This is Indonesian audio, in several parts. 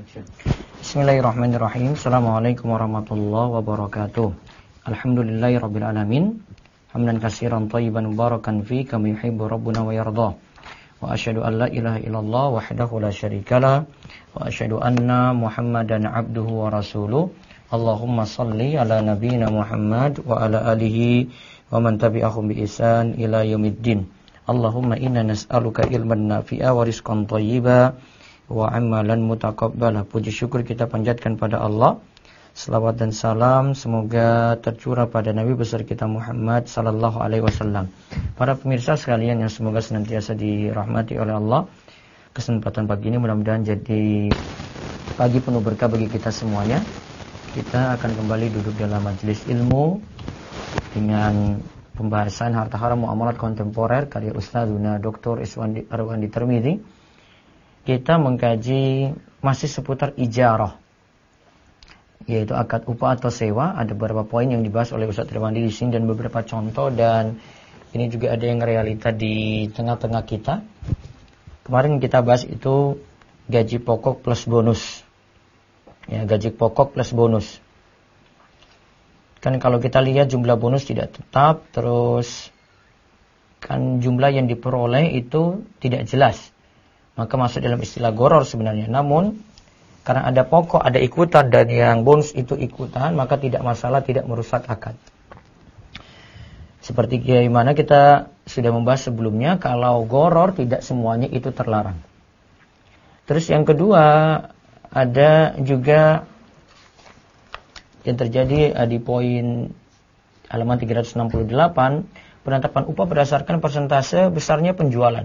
Bismillahirrahmanirrahim. Assalamualaikum warahmatullahi wabarakatuh. Alhamdulillahirabbil alamin. Hamdan katsiran thayyiban mubarakan fi kama yuhibbu rabbuna wa yarda. Wa asyhadu an la ilaha illallah wahdahu la syarikalah wa asyhadu anna Muhammadan abduhu wa rasuluh. Allahumma shalli ala nabiyyina Muhammad wa ala alihi wa man tabi'ahum bi ihsan ila yaumiddin. Allahumma inna nas'aluka ilman nafi'a wa rizqan thayyiba wa amalan mutaqabbala. Puji syukur kita panjatkan pada Allah. Selawat dan salam semoga tercurah pada Nabi besar kita Muhammad sallallahu alaihi wasallam. Para pemirsa sekalian yang semoga senantiasa dirahmati oleh Allah. Kesempatan pagi ini mudah-mudahan jadi pagi penuh berkah bagi kita semuanya. Kita akan kembali duduk dalam majelis ilmu dengan pembahasan harta haram muamalat kontemporer karya Ustazuna Dr. Arwandi Tirmidzi. Kita mengkaji masih seputar ijarah, yaitu akad upah atau sewa. Ada beberapa poin yang dibahas oleh Ustaz Irwandi di sini dan beberapa contoh, dan ini juga ada yang realita di tengah-tengah kita. Kemarin kita bahas itu gaji pokok plus bonus. Ya, gaji pokok plus bonus. Kan kalau kita lihat jumlah bonus tidak tetap, terus kan jumlah yang diperoleh itu tidak jelas. Maka masuk dalam istilah goror sebenarnya. Namun karena ada pokok, ada ikutan, dan yang bonus itu ikutan, maka tidak masalah, tidak merusak akad. Seperti bagaimana kita sudah membahas sebelumnya, kalau goror tidak semuanya itu terlarang. Terus yang kedua, ada juga yang terjadi di poin halaman 368, penetapan upah berdasarkan persentase besarnya penjualan.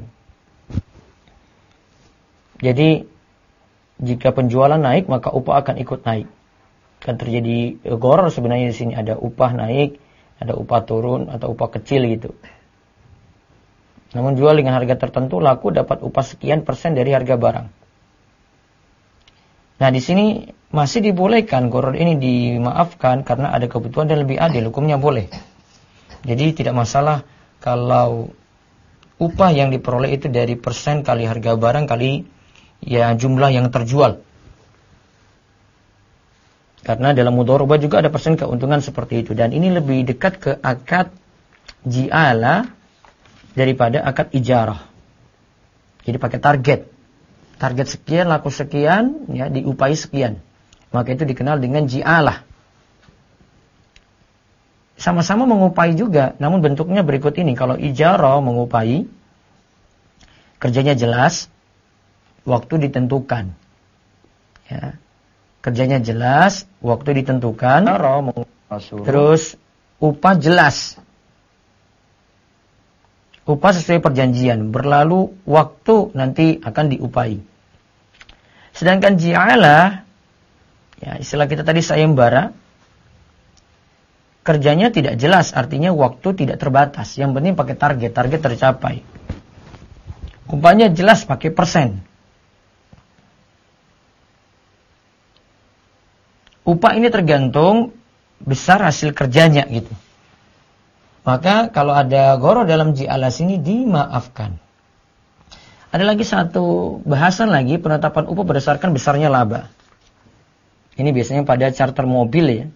Jadi jika penjualan naik maka upah akan ikut naik. Kan terjadi goror sebenarnya di sini, ada upah naik, ada upah turun atau upah kecil gitu. Namun jual dengan harga tertentu laku dapat upah sekian persen dari harga barang. Nah, di sini masih dibolehkan goror ini dimaafkan karena ada kebutuhan dan lebih adil, hukumnya boleh. Jadi tidak masalah kalau upah yang diperoleh itu dari persen kali harga barang kali ya jumlah yang terjual. Karena dalam mudharabah juga ada persen keuntungan seperti itu, dan ini lebih dekat ke akad ji'ala daripada akad ijarah. Jadi pakai target. Target sekian, laku sekian, ya diupahi sekian. Maka itu dikenal dengan ji'alah. Sama-sama mengupahi juga, namun bentuknya berikut ini. Kalau ijarah mengupahi, kerjanya jelas, waktu ditentukan. Ya. Kerjanya jelas, waktu ditentukan. Terus upah jelas. Upah sesuai perjanjian, berlalu waktu nanti akan diupahi. Sedangkan ji'alah, ya istilah kita tadi sayembara, kerjanya tidak jelas, artinya waktu tidak terbatas. Yang penting pakai target, target tercapai. Upahnya jelas pakai persen. Upah ini tergantung besar hasil kerjanya gitu. Maka kalau ada goror dalam ji'alah sini dimaafkan. Ada lagi satu bahasan lagi, penetapan upah berdasarkan besarnya laba. Ini biasanya pada charter mobil ya.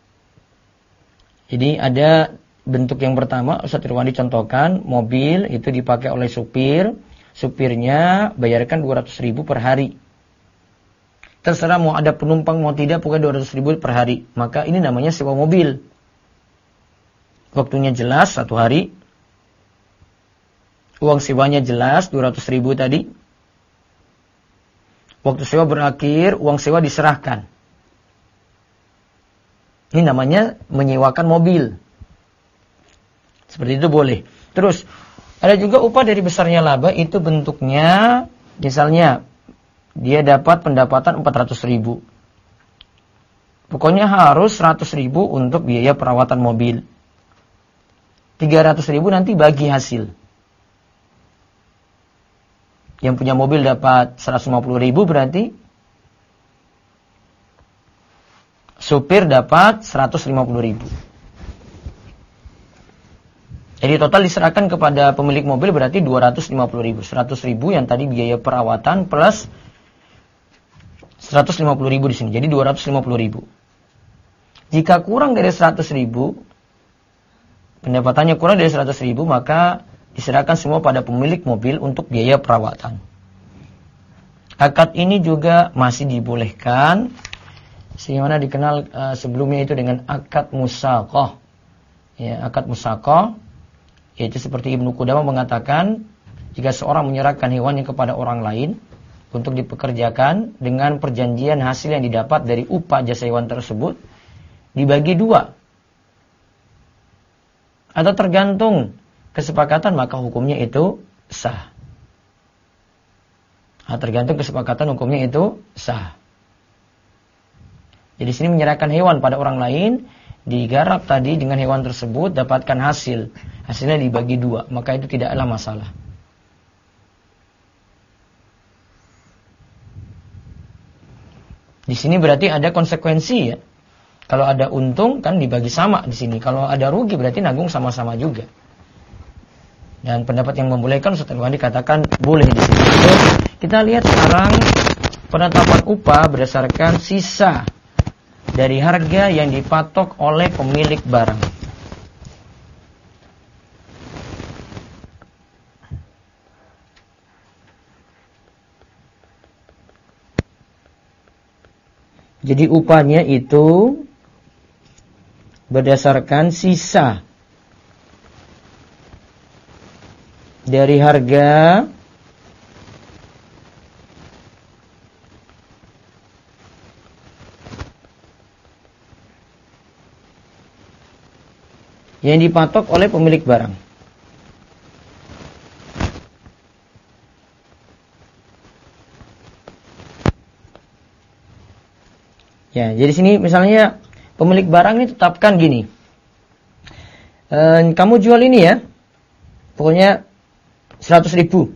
Jadi ada bentuk yang pertama, Ustaz Irwandi contohkan, mobil itu dipakai oleh supir, supirnya bayarkan 200.000 per hari. Terserah mau ada penumpang mau tidak, pokoknya 200.000 per hari. Maka ini namanya sewa mobil. Waktunya jelas 1 hari. Uang sewanya jelas 200.000 tadi. Waktu sewa berakhir, uang sewa diserahkan. Ini namanya menyewakan mobil. Seperti itu boleh. Terus ada juga upah dari besarnya laba, itu bentuknya misalnya dia dapat pendapatan 400.000. Pokoknya harus 100.000 untuk biaya perawatan mobil. 300.000 nanti bagi hasil. Yang punya mobil dapat 150.000 berarti supir dapat 150.000. Jadi total diserahkan kepada pemilik mobil berarti 250.000. 100.000 yang tadi biaya perawatan plus 150.000 di sini. Jadi 250.000. Jika kurang dari 100.000, pendapatannya kurang dari 100.000, maka diserahkan semua pada pemilik mobil untuk biaya perawatan. Akad ini juga masih dibolehkan, sebagaimana dikenal sebelumnya itu dengan akad musaqah. Ya, akad musaqah, yaitu seperti Ibnu Qudamah mengatakan, jika seorang menyerahkan hewannya kepada orang lain untuk dipekerjakan dengan perjanjian hasil yang didapat dari upah jasa hewan tersebut dibagi 2 atau tergantung kesepakatan, maka hukumnya itu sah. Tergantung kesepakatan, hukumnya itu sah. Jadi sini menyerahkan hewan pada orang lain, digarap tadi dengan hewan tersebut, dapatkan hasil. Hasilnya dibagi 2, maka itu tidaklah masalah. Di sini berarti ada konsekuensi ya. Kalau ada untung kan dibagi sama di sini. Kalau ada rugi berarti nanggung sama-sama juga. Dan pendapat yang membolehkan Ustaz Irwandi katakan boleh di sini. Terus kita lihat sekarang penetapan upah berdasarkan sisa dari harga yang dipatok oleh pemilik barang. Jadi upahnya itu berdasarkan sisa dari harga yang dipatok oleh pemilik barang. Ya, jadi sini misalnya pemilik barang ini tetapkan gini. Kamu jual ini ya, pokoknya 100.000.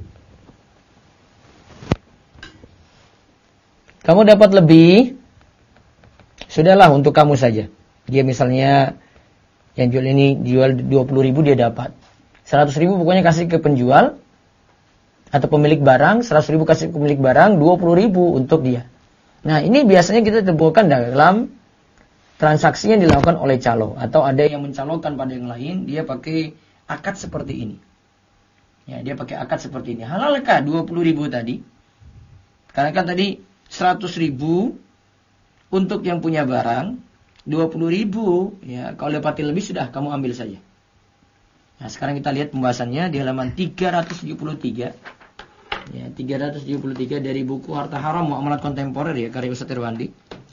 Kamu dapat lebih, sudahlah untuk kamu saja. Dia misalnya yang jual ini jual 20.000, dia dapat 100.000, pokoknya kasih ke penjual atau pemilik barang. 100.000 kasih ke pemilik barang, 20.000 untuk dia. Nah, ini biasanya kita temukan dalam transaksi yang dilakukan oleh calo, atau ada yang mencalonkan pada yang lain, dia pakai akad seperti ini. Ya, dia pakai akad seperti ini. Halalkah 20.000 tadi? Karena kan tadi 100.000 untuk yang punya barang, 20.000 ya, kalau dapati lebih sudah kamu ambil saja. Nah, sekarang kita lihat pembahasannya di halaman 373. Ya, 373 dari buku Harta Haram Muamalat Kontemporer ya, karya Ustaz Irwandi.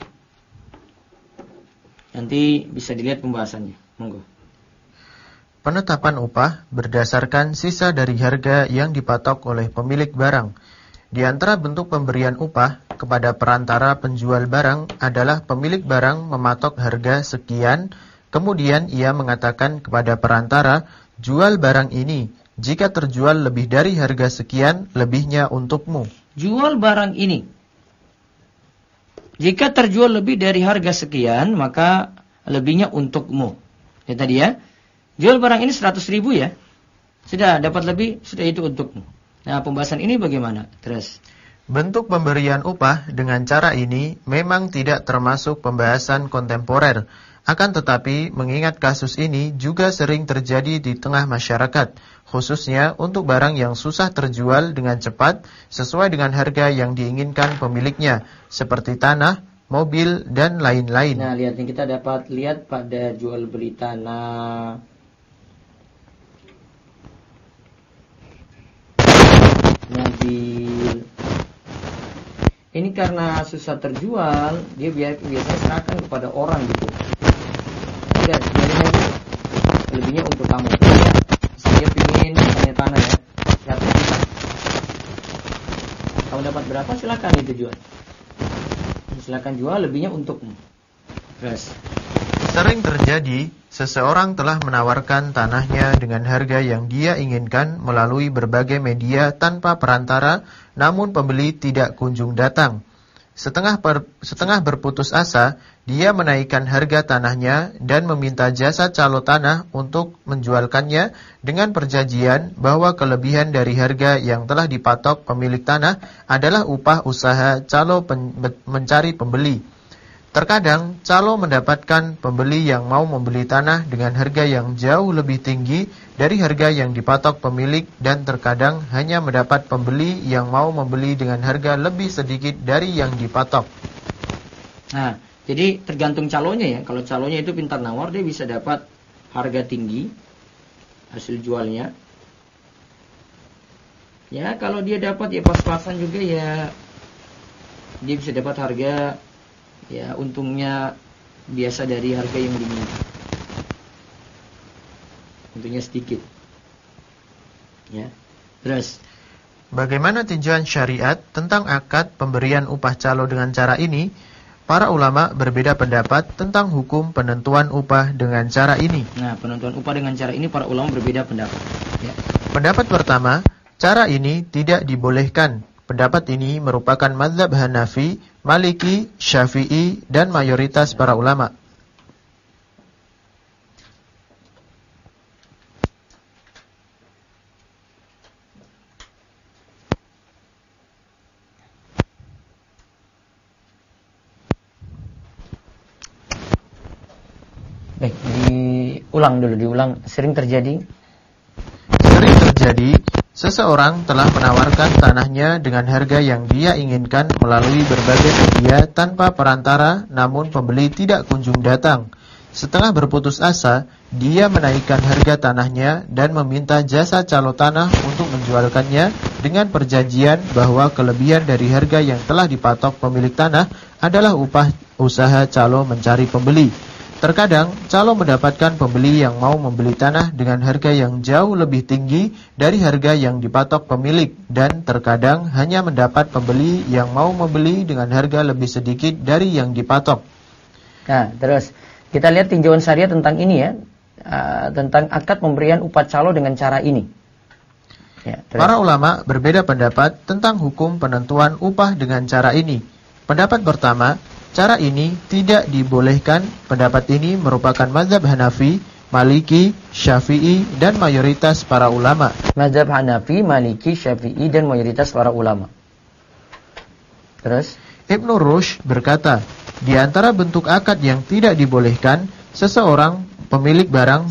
Nanti bisa dilihat pembahasannya. Monggo. Penetapan upah berdasarkan sisa dari harga yang dipatok oleh pemilik barang. Di antara bentuk pemberian upah kepada perantara penjual barang adalah pemilik barang mematok harga sekian, kemudian ia mengatakan kepada perantara, jual barang ini. Jika terjual lebih dari harga sekian, lebihnya untukmu. Jual barang ini. Jika terjual lebih dari harga sekian, maka lebihnya untukmu. Ya tadi ya. Jual barang ini 100.000 ya. Sudah dapat lebih, sudah itu untukmu. Nah, pembahasan ini bagaimana? Terus. Bentuk pemberian upah dengan cara ini memang tidak termasuk pembahasan kontemporer. Akan tetapi, mengingat kasus ini juga sering terjadi di tengah masyarakat, khususnya untuk barang yang susah terjual dengan cepat sesuai dengan harga yang diinginkan pemiliknya, seperti tanah, mobil, dan lain-lain. Nah, lihat yang kita dapat lihat pada jual beli tanah, mobil. Ini karena susah terjual, dia biasanya serahkan kepada orang gitu. Udah, biarin aja. Lebihnya untuk kamu. Saya pingin misalnya tanah ya, 100 juta. Kamu dapat berapa? Silakan itu jual. Silakan jual, lebihnya untukmu. Terus. Sering terjadi, seseorang telah menawarkan tanahnya dengan harga yang dia inginkan melalui berbagai media tanpa perantara, namun pembeli tidak kunjung datang. Setengah berputus asa, dia menaikkan harga tanahnya dan meminta jasa calo tanah untuk menjualkannya dengan perjanjian bahwa kelebihan dari harga yang telah dipatok pemilik tanah adalah upah usaha calo mencari pembeli. Terkadang calo mendapatkan pembeli yang mau membeli tanah dengan harga yang jauh lebih tinggi dari harga yang dipatok pemilik, dan terkadang hanya mendapat pembeli yang mau membeli dengan harga lebih sedikit dari yang dipatok. Nah, jadi tergantung calonya ya. Kalau calonya itu pintar nawar, dia bisa dapat harga tinggi hasil jualnya. Ya, kalau dia dapat ya pas-pasan juga ya, dia bisa dapat harga ya untungnya biasa dari harga yang diminta. Untungnya sedikit. Ya. Terus, bagaimana tinjauan syariat tentang akad pemberian upah calo dengan cara ini? Para ulama berbeda pendapat tentang hukum penentuan upah dengan cara ini. Nah, penentuan upah dengan cara ini para ulama berbeda pendapat. Ya. Pendapat pertama, cara ini tidak dibolehkan. Pendapat ini merupakan mazhab Hanafi, Maliki, Syafi'i, dan mayoritas para ulama. Baik, diulang. Sering terjadi seseorang telah menawarkan tanahnya dengan harga yang dia inginkan melalui berbagai media tanpa perantara, namun pembeli tidak kunjung datang. Setengah berputus asa, dia menaikkan harga tanahnya dan meminta jasa calo tanah untuk menjualkannya dengan perjanjian bahwa kelebihan dari harga yang telah dipatok pemilik tanah adalah upah usaha calo mencari pembeli. Terkadang, calo mendapatkan pembeli yang mau membeli tanah dengan harga yang jauh lebih tinggi dari harga yang dipatok pemilik, dan terkadang hanya mendapat pembeli yang mau membeli dengan harga lebih sedikit dari yang dipatok. Nah, terus kita lihat tinjauan syariat tentang ini ya, tentang akad pemberian upah calo dengan cara ini. Ya, para ulama berbeda pendapat tentang hukum penentuan upah dengan cara ini. Pendapat pertama, cara ini tidak dibolehkan. Pendapat ini merupakan mazhab Hanafi, Maliki, Syafi'i, dan mayoritas para ulama. Mazhab Hanafi, Maliki, Syafi'i, dan mayoritas para ulama. Terus Ibnu Rushd berkata, di antara bentuk akad yang tidak dibolehkan, seorang pemilik barang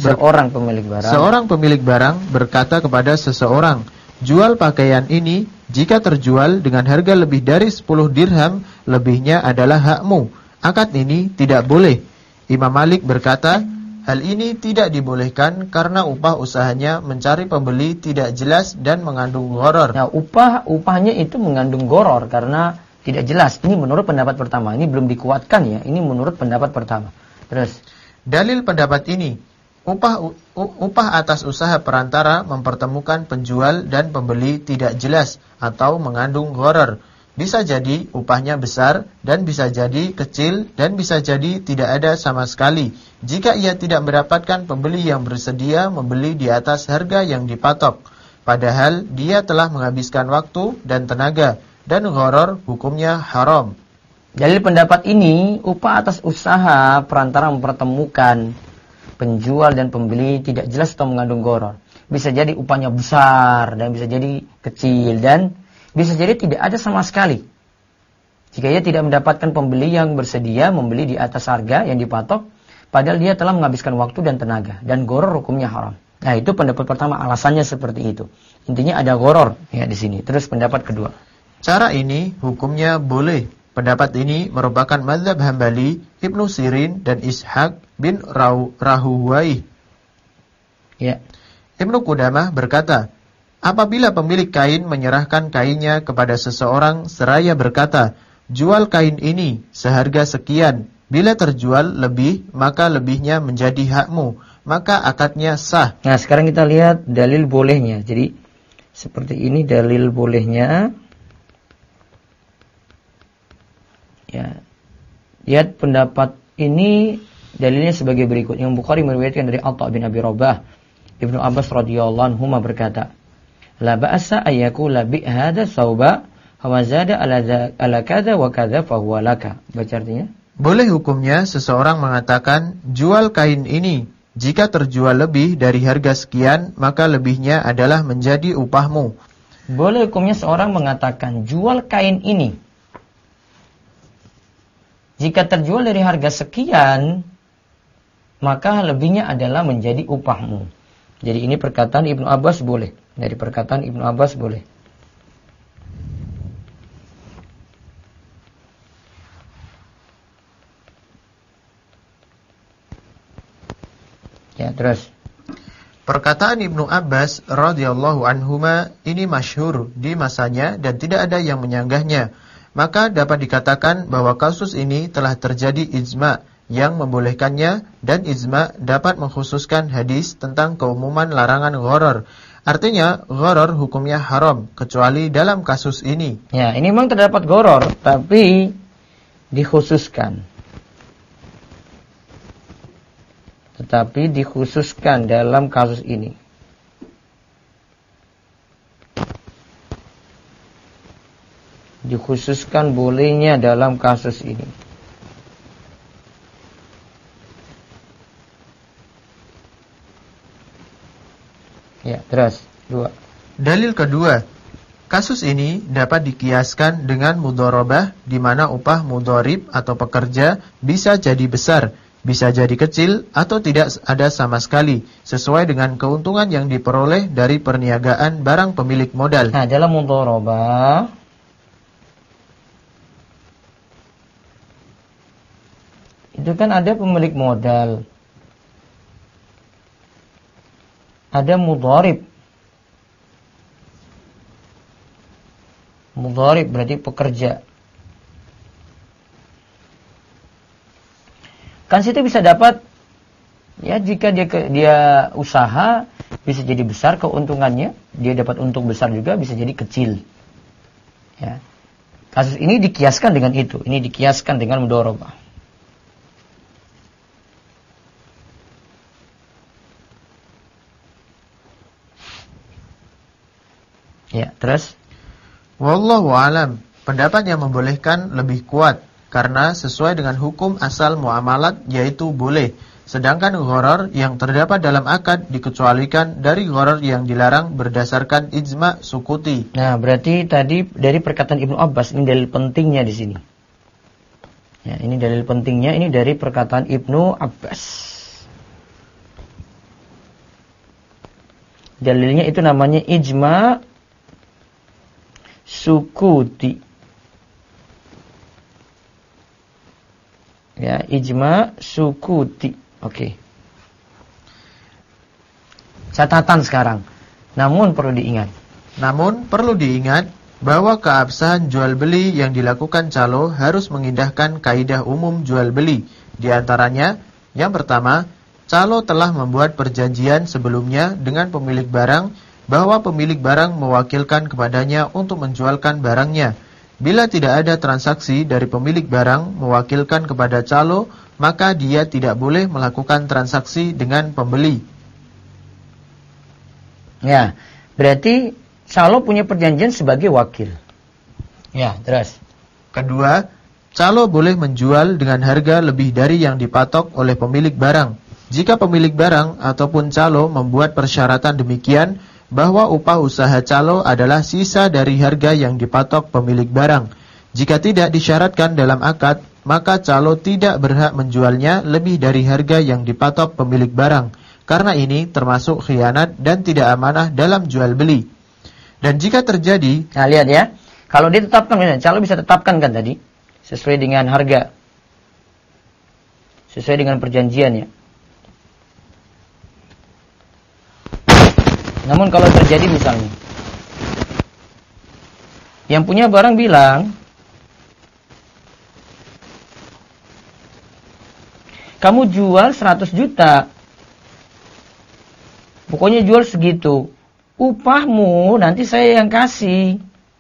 berkata kepada seseorang, jual pakaian ini. Jika terjual dengan harga lebih dari 10 dirham, lebihnya adalah hakmu. Akad ini tidak boleh. Imam Malik berkata, hal ini tidak dibolehkan karena upah usahanya mencari pembeli tidak jelas dan mengandung gharar. Nah, upahnya itu mengandung gharar karena tidak jelas. Ini menurut pendapat pertama. Ini belum dikuatkan ya. Ini menurut pendapat pertama. Terus, dalil pendapat ini, upah atas usaha perantara mempertemukan penjual dan pembeli tidak jelas atau mengandung gharar. Bisa jadi upahnya besar dan bisa jadi kecil dan bisa jadi tidak ada sama sekali jika ia tidak mendapatkan pembeli yang bersedia membeli di atas harga yang dipatok. Padahal dia telah menghabiskan waktu dan tenaga, dan gharar hukumnya haram. Dalil pendapat ini, upah atas usaha perantara mempertemukan penjual dan pembeli tidak jelas atau mengandung gharar. Bisa jadi upahnya besar dan bisa jadi kecil dan bisa jadi tidak ada sama sekali. Jika ia tidak mendapatkan pembeli yang bersedia membeli di atas harga yang dipatok, padahal dia telah menghabiskan waktu dan tenaga, dan gharar hukumnya haram. Nah, itu pendapat pertama, alasannya seperti itu. Intinya ada gharar ya di sini. Terus pendapat kedua, cara ini hukumnya boleh. Pendapat ini merupakan mazhab Hambali, Ibnu Sirin, dan Ishaq bin Rahuwaih. Ya. Ibnu Qudamah berkata, apabila pemilik kain menyerahkan kainnya kepada seseorang seraya berkata, jual kain ini seharga sekian. Bila terjual lebih, maka lebihnya menjadi hakmu, maka akadnya sah. Nah, sekarang kita lihat dalil bolehnya. Jadi seperti ini dalil bolehnya. Ya. Lihat pendapat ini dalilnya sebagai berikut. Yang Bukhari meriwayatkan dari Atha bin Abi Rabah, Ibnu Abbas radhiyallahu anhu berkata, la ba'sa ayyakula bi hadza sauba Famazada ala kadza wa kadza fahuwa laka. Baca artinya. Boleh hukumnya seseorang mengatakan, jual kain ini. Jika terjual lebih dari harga sekian, maka lebihnya adalah menjadi upahmu. Boleh hukumnya seorang mengatakan, jual kain ini. Jika terjual dari harga sekian, maka lebihnya adalah menjadi upahmu. Jadi ini perkataan Ibnu Abbas boleh. Dari perkataan Ibnu Abbas boleh. Ya, terus. Perkataan Ibnu Abbas radhiyallahu anhuma ini masyhur di masanya dan tidak ada yang menyanggahnya. Maka dapat dikatakan bahwa kasus ini telah terjadi ijma' yang membolehkannya, dan ijma' dapat mengkhususkan hadis tentang keumuman larangan gharar. Artinya gharar hukumnya haram kecuali dalam kasus ini. Ya, ini memang terdapat gharar tapi dikhususkan. Tetapi dikhususkan dalam kasus ini. Dikhususkan bolehnya dalam kasus ini. Ya, terus. 2. Dalil kedua, kasus ini dapat dikiaskan dengan mudharabah, di mana upah mudharib atau pekerja bisa jadi besar, bisa jadi kecil, atau tidak ada sama sekali, sesuai dengan keuntungan yang diperoleh dari perniagaan barang pemilik modal. Nah, dalam mudharabah itu kan ada pemilik modal, ada mudharib. Mudharib berarti pekerja. Kan situ bisa dapat, ya jika dia usaha bisa jadi besar keuntungannya, dia dapat untung besar juga, bisa jadi kecil. Ya. Kasus ini dikiaskan dengan itu, ini dikiaskan dengan mudharabah. Ya, terus. Wallahu alam, pendapat yang membolehkan lebih kuat karena sesuai dengan hukum asal muamalat, yaitu boleh. Sedangkan gharar yang terdapat dalam akad dikecualikan dari gharar yang dilarang berdasarkan ijma' sukuti. Nah, berarti tadi dari perkataan Ibnu Abbas, ini dalil pentingnya di sini. Ya, ini dalil pentingnya, ini dari perkataan Ibnu Abbas. Dalilnya itu namanya ijma' sukuti. Ya, ijma' sukuti. Oke. Catatan sekarang. Namun perlu diingat bahwa keabsahan jual beli yang dilakukan calo harus mengindahkan kaidah umum jual beli. Di antaranya, yang pertama, calo telah membuat perjanjian sebelumnya dengan pemilik barang bahwa pemilik barang mewakilkan kepadanya untuk menjualkan barangnya. Bila tidak ada transaksi dari pemilik barang mewakilkan kepada calo, maka dia tidak boleh melakukan transaksi dengan pembeli. Ya, berarti calo punya perjanjian sebagai wakil. Ya, terus. Kedua, calo boleh menjual dengan harga lebih dari yang dipatok oleh pemilik barang. Jika pemilik barang ataupun calo membuat persyaratan demikian, bahwa upah usaha calo adalah sisa dari harga yang dipatok pemilik barang. Jika tidak disyaratkan dalam akad, maka calo tidak berhak menjualnya lebih dari harga yang dipatok pemilik barang. Karena ini termasuk khianat dan tidak amanah dalam jual beli. Dan jika terjadi, nah lihat ya, kalau dia tetapkan, calo bisa tetapkan kan tadi, sesuai dengan harga, sesuai dengan perjanjiannya. Namun kalau terjadi misalnya, yang punya barang bilang, kamu jual 100 juta, pokoknya jual segitu, upahmu nanti saya yang kasih.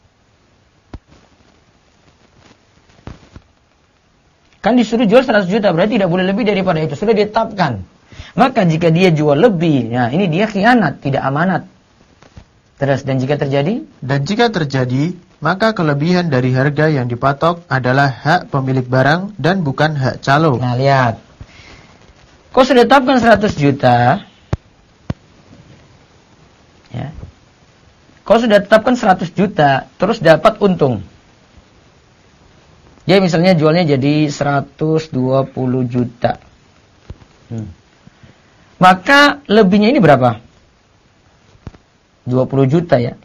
Kan disuruh jual 100 juta, berarti tidak boleh lebih daripada itu, sudah ditetapkan. Maka jika dia jual lebih, nah ini dia khianat, tidak amanat. Terus, dan jika terjadi? Dan jika terjadi, maka kelebihan dari harga yang dipatok adalah hak pemilik barang dan bukan hak calo. Nah, lihat. Kau sudah tetapkan 100 juta. Ya. Kau sudah tetapkan 100 juta, terus dapat untung. Dia misalnya jualnya jadi 120 juta. Maka lebihnya ini berapa? 20 juta ya.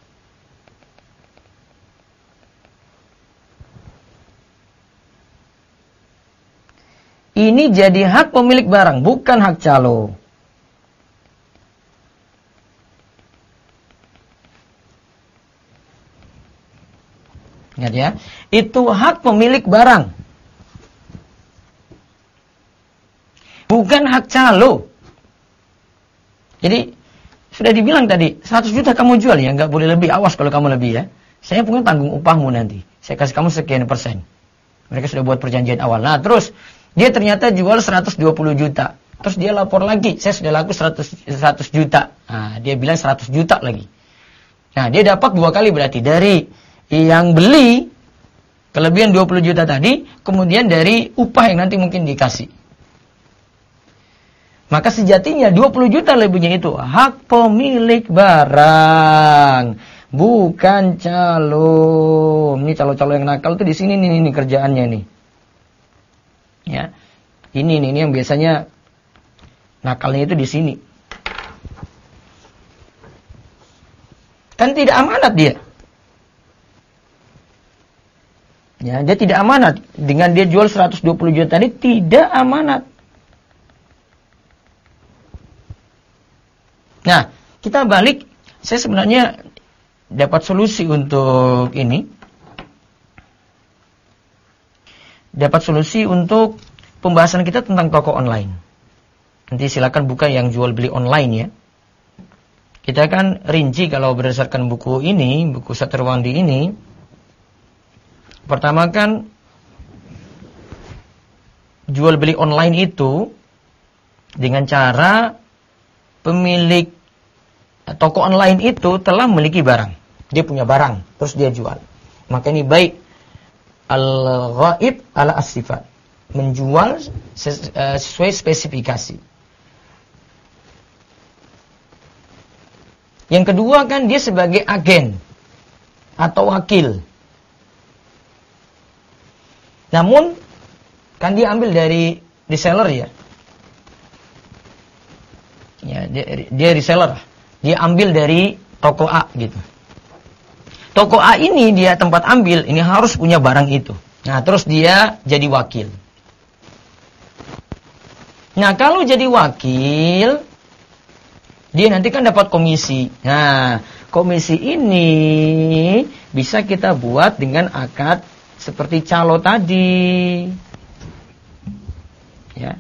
Ini jadi hak pemilik barang, bukan hak calo. Ingat ya, itu hak pemilik barang, bukan hak calo. Jadi sudah dibilang tadi 100 juta kamu jual ya, nggak boleh lebih. Awas kalau kamu lebih ya. Saya punya tanggung upahmu nanti. Saya kasih kamu sekian persen. Mereka sudah buat perjanjian awal. Nah terus dia ternyata jual 120 juta. Terus dia lapor lagi, saya sudah laku 100 juta. Nah dia bilang 100 juta lagi. Nah dia dapat 2 kali berarti. Dari yang beli kelebihan 20 juta tadi, kemudian dari upah yang nanti mungkin dikasih. Maka sejatinya 20 juta lebihnya itu hak pemilik barang, bukan calo. Ini calo-calo yang nakal tuh di sini nih kerjaannya nih. Ya. Ini yang biasanya nakalnya itu di sini. Kan tidak amanat dia. Ya, dia tidak amanat. Dengan dia jual 120 juta tadi tidak amanat. Nah, kita balik. Saya sebenarnya dapat solusi untuk ini. Dapat solusi untuk pembahasan kita tentang toko online. Nanti silakan buka yang jual beli online ya. Kita akan rinci kalau berdasarkan buku ini, buku Satriwandi ini. Pertama kan jual beli online itu dengan cara pemilik toko online itu telah memiliki barang. Dia punya barang, terus dia jual. Maka ini baik al-ghaib ala as-sifat. Menjual sesuai spesifikasi. Yang kedua kan dia sebagai agen atau wakil. Namun kan dia ambil dari reseller ya. Ya, dia reseller. Dia ambil dari toko A gitu. Toko A ini dia tempat ambil, ini harus punya barang itu. Nah, terus dia jadi wakil. Nah, kalau jadi wakil, dia nanti kan dapat komisi. Nah, komisi ini bisa kita buat dengan akad seperti calo tadi. Ya.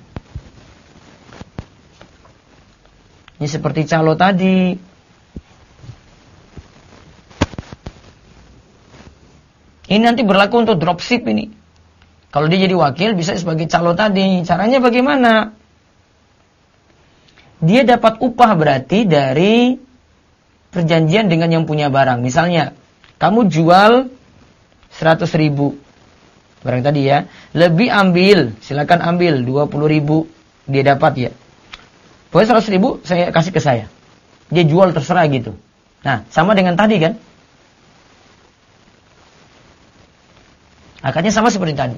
Ini seperti calo tadi. Ini nanti berlaku untuk dropship ini. Kalau dia jadi wakil bisa sebagai calo tadi. Caranya bagaimana? Dia dapat upah berarti dari perjanjian dengan yang punya barang. Misalnya, kamu jual 100.000 barang tadi ya. Lebih ambil, silakan ambil 20.000 dia dapat ya. Pokoknya 100.000 saya kasih ke saya. Dia jual terserah gitu. Nah, sama dengan tadi kan. Akadnya sama seperti tadi.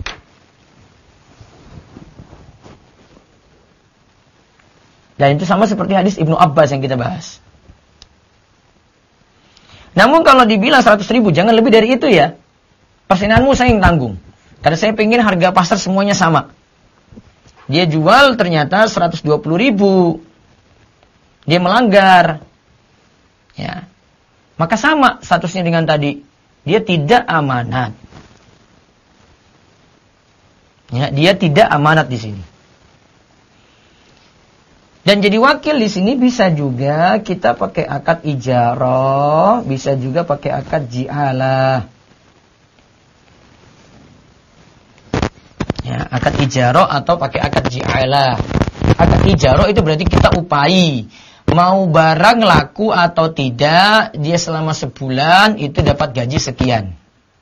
Dan itu sama seperti hadis Ibnu Abbas yang kita bahas. Namun kalau dibilang 100.000 jangan lebih dari itu ya. Persenanmu saya yang tanggung. Karena saya pengen harga pasar semuanya sama. Dia jual ternyata 120.000. Dia melanggar. Ya. Maka sama statusnya dengan tadi. Dia tidak amanat. Ya, dia tidak amanat di sini. Dan jadi wakil di sini bisa juga kita pakai akad ijarah, bisa juga pakai akad ji'alah. Ya, akad ijarah atau pakai akad ji'alah. Akad ijarah itu berarti kita upayi. mau barang laku atau tidak, dia selama sebulan itu dapat gaji sekian.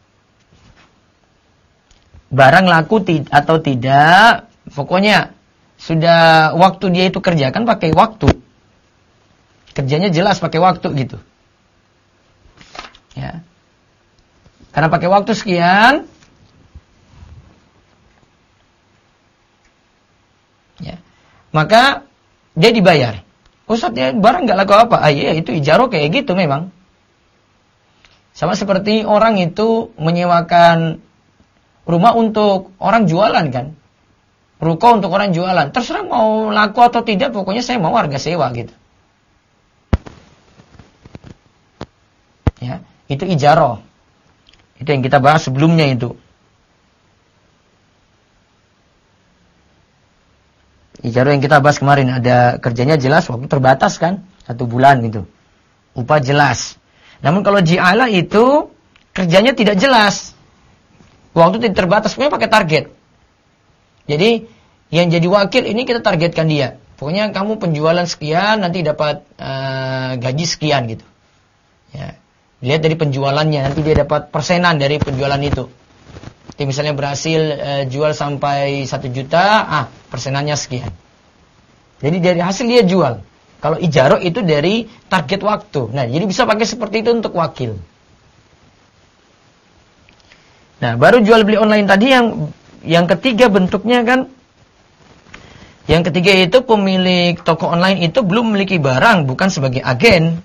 Barang laku atau tidak, pokoknya sudah waktu dia itu kerjakan pakai waktu. Kerjanya jelas pakai waktu gitu. Ya. Karena pakai waktu sekian, ya, maka dia dibayar. Ustaz, ya barang nggak laku apa? Iya, itu ijarah kayak gitu memang. Sama seperti orang itu menyewakan rumah untuk orang jualan kan. Ruko untuk orang jualan. Terserah mau laku atau tidak, pokoknya saya mau harga sewa gitu. Ya, itu ijarah. Itu yang kita bahas sebelumnya itu. Ijarah yang kita bahas kemarin, ada kerjanya jelas, waktu terbatas kan, 1 bulan gitu. Upah jelas. Namun kalau ji'alah itu kerjanya tidak jelas. Waktu tidak terbatas, pokoknya pakai target. Jadi yang jadi wakil ini kita targetkan dia. Pokoknya kamu penjualan sekian, nanti dapat gaji sekian gitu. Ya. Lihat dari penjualannya, nanti dia dapat persenan dari penjualan itu. Jadi misalnya berhasil jual sampai 1 juta, persenannya sekian. Jadi dari hasil dia jual. Kalau ijarah itu dari target waktu. Nah, jadi bisa pakai seperti itu untuk wakil. Nah, baru jual beli online tadi yang ketiga bentuknya kan. Yang ketiga itu pemilik toko online itu belum memiliki barang, bukan sebagai agen.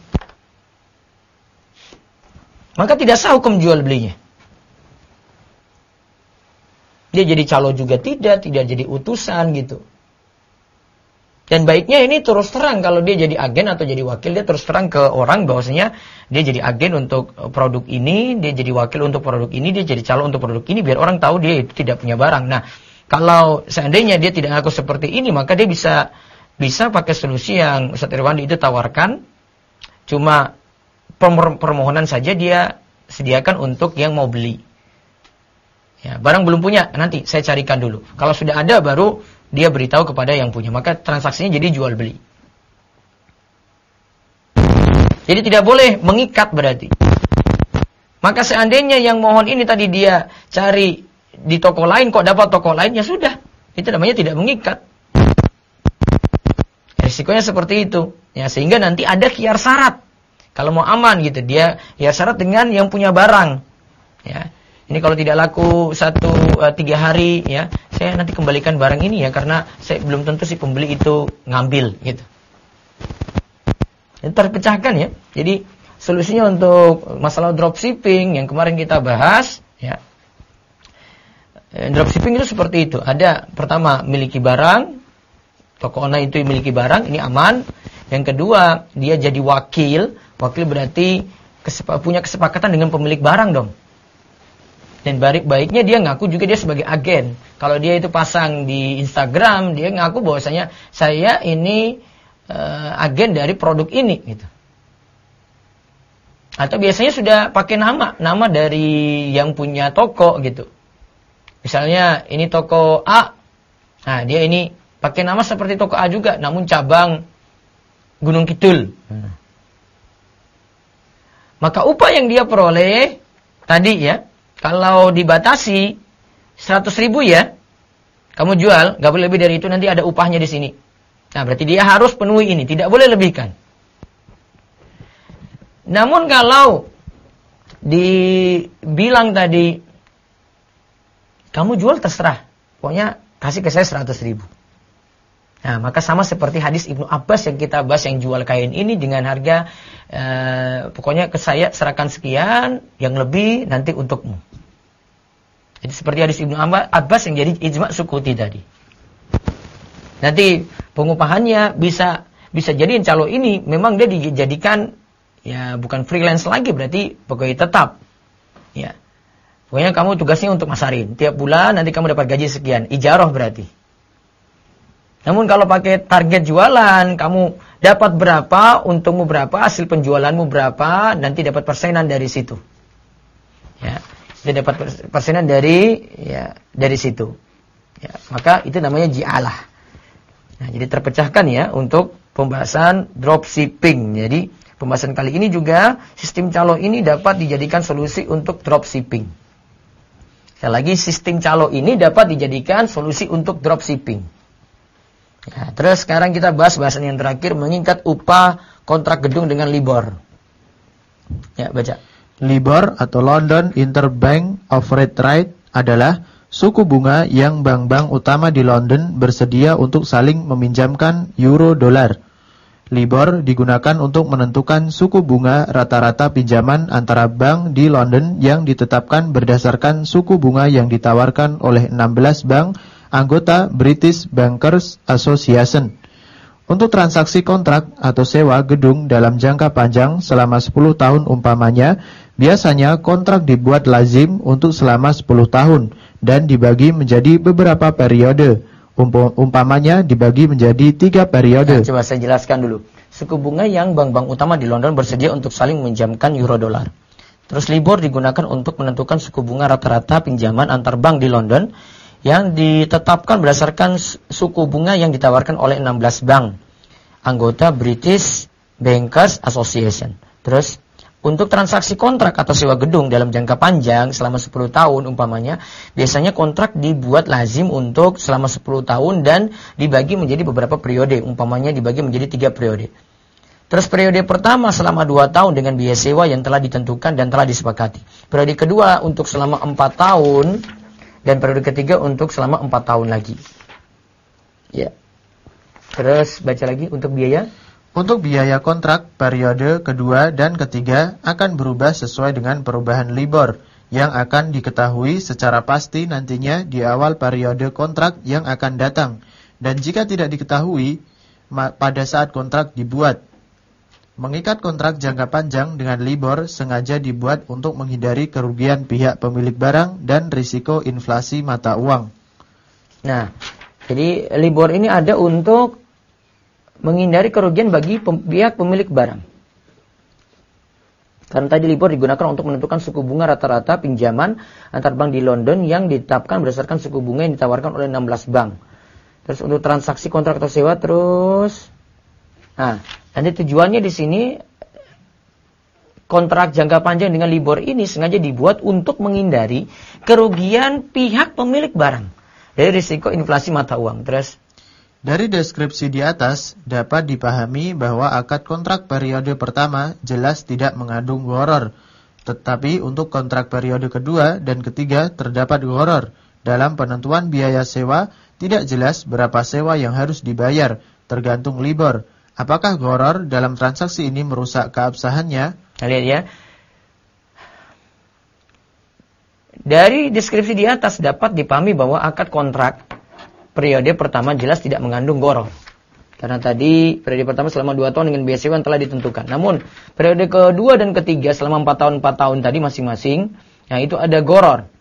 Maka tidak sah hukum jual belinya. Dia jadi calo juga tidak jadi utusan gitu. Dan baiknya ini terus terang, kalau dia jadi agen atau jadi wakil, dia terus terang ke orang bahwasanya dia jadi agen untuk produk ini, dia jadi wakil untuk produk ini, dia jadi calo untuk produk ini, biar orang tahu dia itu tidak punya barang. Nah, kalau seandainya dia tidak ngaku seperti ini, maka dia bisa pakai solusi yang Ustaz Irwandi itu tawarkan. Cuma permohonan saja dia sediakan untuk yang mau beli. Ya, barang belum punya, nanti saya carikan dulu. Kalau sudah ada, baru dia beritahu kepada yang punya. Maka transaksinya jadi jual beli. Jadi tidak boleh mengikat berarti. Maka seandainya yang mohon ini tadi dia cari di toko lain, kok dapat toko lain, ya sudah. Itu namanya tidak mengikat. Risikonya seperti itu. Ya, sehingga nanti ada khiyar syarat. Kalau mau aman gitu, dia ya syarat dengan yang punya barang. Ya. Ini kalau tidak laku 3 hari, ya, saya nanti kembalikan barang ini ya, karena saya belum tentu si pembeli itu ngambil gitu. Itu terpecahkan ya. Jadi solusinya untuk masalah dropshipping yang kemarin kita bahas, ya. Dropshipping itu seperti itu. Ada pertama miliki barang, toko online itu miliki barang, ini aman. Yang kedua, dia jadi wakil. Wakil berarti punya kesepakatan dengan pemilik barang dong. Dan baiknya dia ngaku juga dia sebagai agen. Kalau dia itu pasang di Instagram, dia ngaku bahwasanya saya ini agen dari produk ini gitu. Atau biasanya sudah pakai nama dari yang punya toko gitu. Misalnya ini toko A. Nah, dia ini pakai nama seperti toko A juga, namun cabang Gunung Kidul. Maka upah yang dia peroleh tadi ya, kalau dibatasi 100.000 ya, kamu jual, nggak boleh lebih dari itu, nanti ada upahnya di sini. Nah, berarti dia harus penuhi ini, tidak boleh lebihkan. Namun kalau dibilang tadi, kamu jual terserah, pokoknya kasih ke saya 100.000. Nah, maka sama seperti hadis Ibnu Abbas yang kita bahas, yang jual kain ini dengan harga pokoknya ke saya serahkan sekian, yang lebih nanti untukmu. Jadi seperti hadis Ibnu Abbas yang jadi ijma sukuti tadi. Nanti pengupahannya bisa jadi yang calo ini memang dia dijadikan ya bukan freelance lagi, berarti pegawai tetap. Ya. Pokoknya kamu tugasnya untuk masarin. Tiap bulan nanti kamu dapat gaji sekian, ijarah berarti. Namun kalau pakai target jualan, kamu dapat berapa, untungmu berapa, hasil penjualanmu berapa, nanti dapat persenan dari situ. Ya, dia dapat persenan dari situ. Ya, maka itu namanya ji'alah. Nah, jadi terpecahkan ya untuk pembahasan dropshipping. Jadi pembahasan kali ini juga sistem calo ini dapat dijadikan solusi untuk dropshipping. Sekali lagi, sistem calo ini dapat dijadikan solusi untuk dropshipping. Ya, terus sekarang kita bahas bahasan yang terakhir, mengikat upah kontrak gedung dengan LIBOR. Ya, baca. LIBOR atau London Interbank Offered Rate adalah suku bunga yang bank-bank utama di London bersedia untuk saling meminjamkan euro dolar. LIBOR digunakan untuk menentukan suku bunga rata-rata pinjaman antara bank di London yang ditetapkan berdasarkan suku bunga yang ditawarkan oleh 16 bank anggota British Bankers Association. Untuk transaksi kontrak atau sewa gedung dalam jangka panjang selama 10 tahun umpamanya, biasanya kontrak dibuat lazim untuk selama 10 tahun dan dibagi menjadi beberapa periode. Umpamanya dibagi menjadi 3 periode. Nah, coba saya jelaskan dulu. Suku bunga yang bank-bank utama di London bersedia untuk saling meminjamkan euro dolar. Terus LIBOR digunakan untuk menentukan suku bunga rata-rata pinjaman antar bank di London yang ditetapkan berdasarkan suku bunga yang ditawarkan oleh 16 bank anggota British Bankers Association. Terus untuk transaksi kontrak atau sewa gedung dalam jangka panjang selama 10 tahun umpamanya, biasanya kontrak dibuat lazim untuk selama 10 tahun dan dibagi menjadi beberapa periode, umpamanya dibagi menjadi 3 periode. Terus periode pertama selama 2 tahun dengan biaya sewa yang telah ditentukan dan telah disepakati. Periode kedua untuk selama 4 tahun dan periode ketiga untuk selama 4 tahun lagi. Ya. Terus baca lagi untuk biaya. Untuk biaya kontrak, periode kedua dan ketiga akan berubah sesuai dengan perubahan LIBOR yang akan diketahui secara pasti nantinya di awal periode kontrak yang akan datang. Dan jika tidak diketahui pada saat kontrak dibuat. Mengikat kontrak jangka panjang dengan LIBOR sengaja dibuat untuk menghindari kerugian pihak pemilik barang dan risiko inflasi mata uang. Nah, jadi LIBOR ini ada untuk menghindari kerugian bagi pihak pemilik barang. Karena tadi LIBOR digunakan untuk menentukan suku bunga rata-rata pinjaman antar bank di London yang ditetapkan berdasarkan suku bunga yang ditawarkan oleh 16 bank. Terus untuk transaksi kontrak atau sewa terus. Nah, nanti tujuannya di sini kontrak jangka panjang dengan LIBOR ini sengaja dibuat untuk menghindari kerugian pihak pemilik barang dari risiko inflasi mata uang. Terus dari deskripsi di atas, dapat dipahami bahwa akad kontrak periode pertama jelas tidak mengandung gharar. Tetapi untuk kontrak periode kedua dan ketiga terdapat gharar. Dalam penentuan biaya sewa, tidak jelas berapa sewa yang harus dibayar, tergantung LIBOR. Apakah gharar dalam transaksi ini merusak keabsahannya? Lihat ya. Dari deskripsi di atas dapat dipahami bahwa akad kontrak periode pertama jelas tidak mengandung gharar. Karena tadi periode pertama selama 2 tahun dengan biaya sewa yang telah ditentukan. Namun periode kedua dan ketiga selama 4 tahun tadi masing-masing, nah itu ada gharar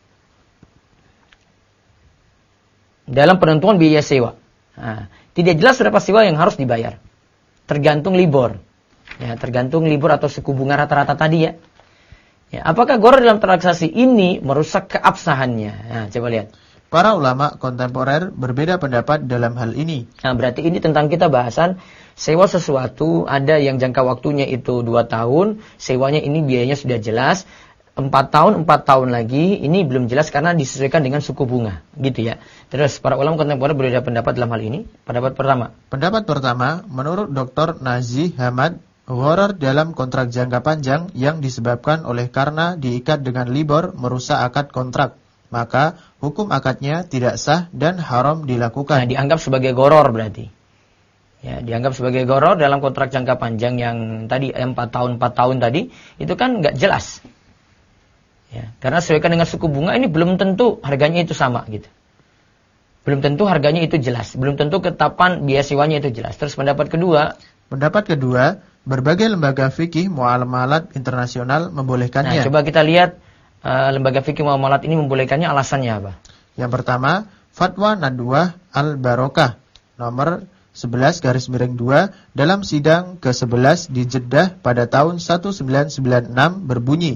dalam penentuan biaya sewa. Nah, tidak jelas berapa sewa yang harus dibayar. Tergantung LIBOR. Ya, tergantung LIBOR atau suku bunga rata-rata tadi ya. Ya, apakah gharar dalam transaksi ini merusak keabsahannya? Nah, coba lihat. Para ulama kontemporer berbeda pendapat dalam hal ini. Nah, berarti ini tentang kita bahasan sewa sesuatu, ada yang jangka waktunya itu 2 tahun, sewanya ini biayanya sudah jelas, 4 tahun lagi, ini belum jelas karena disesuaikan dengan suku bunga, gitu ya. Terus para ulama kontemporer berbeda pendapat dalam hal ini. Pendapat pertama, menurut Dr. Nazih Hamad, gharar dalam kontrak jangka panjang yang disebabkan oleh karena diikat dengan LIBOR merusak akad kontrak. Maka hukum akadnya tidak sah dan haram dilakukan. Nah, dianggap sebagai gharar berarti. Ya, dianggap sebagai gharar dalam kontrak jangka panjang yang tadi 4 tahun tadi, itu kan nggak jelas. Ya, karena sesuaikan dengan suku bunga ini belum tentu harganya itu sama gitu. Belum tentu harganya itu jelas, belum tentu ketetapan biaya sewanya itu jelas. Terus pendapat kedua, berbagai lembaga fikih muamalat internasional membolehkannya. Nah, coba kita lihat lembaga fikih muamalat ini membolehkannya, alasannya apa? Yang pertama, Fatwa Nadwah Al-Barokah nomor 11/2 dalam sidang ke-11 di Jeddah pada tahun 1996 berbunyi,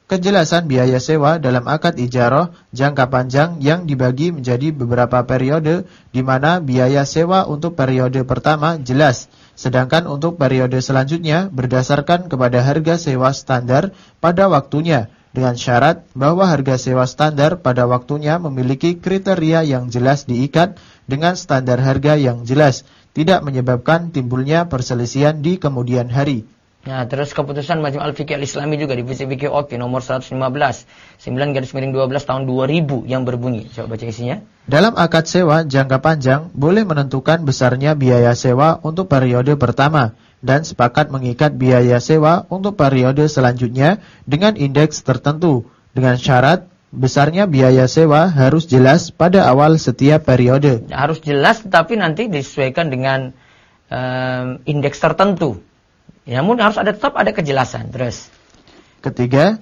Kejelasan biaya sewa dalam akad ijarah jangka panjang yang dibagi menjadi beberapa periode, di mana biaya sewa untuk periode pertama jelas, sedangkan untuk periode selanjutnya berdasarkan kepada harga sewa standar pada waktunya, dengan syarat bahwa harga sewa standar pada waktunya memiliki kriteria yang jelas diikat dengan standar harga yang jelas, tidak menyebabkan timbulnya perselisihan di kemudian hari. Nah, terus keputusan Majmu' Al-Fiqh Al-Islami juga divisi fikih OKI nomor 115 9/12 tahun 2000 yang berbunyi. Coba baca isinya. Dalam akad sewa jangka panjang boleh menentukan besarnya biaya sewa untuk periode pertama dan sepakat mengikat biaya sewa untuk periode selanjutnya dengan indeks tertentu, dengan syarat besarnya biaya sewa harus jelas pada awal setiap periode. Harus jelas, tapi nanti disesuaikan dengan indeks tertentu. Namun harus tetap ada kejelasan. Terus ketiga,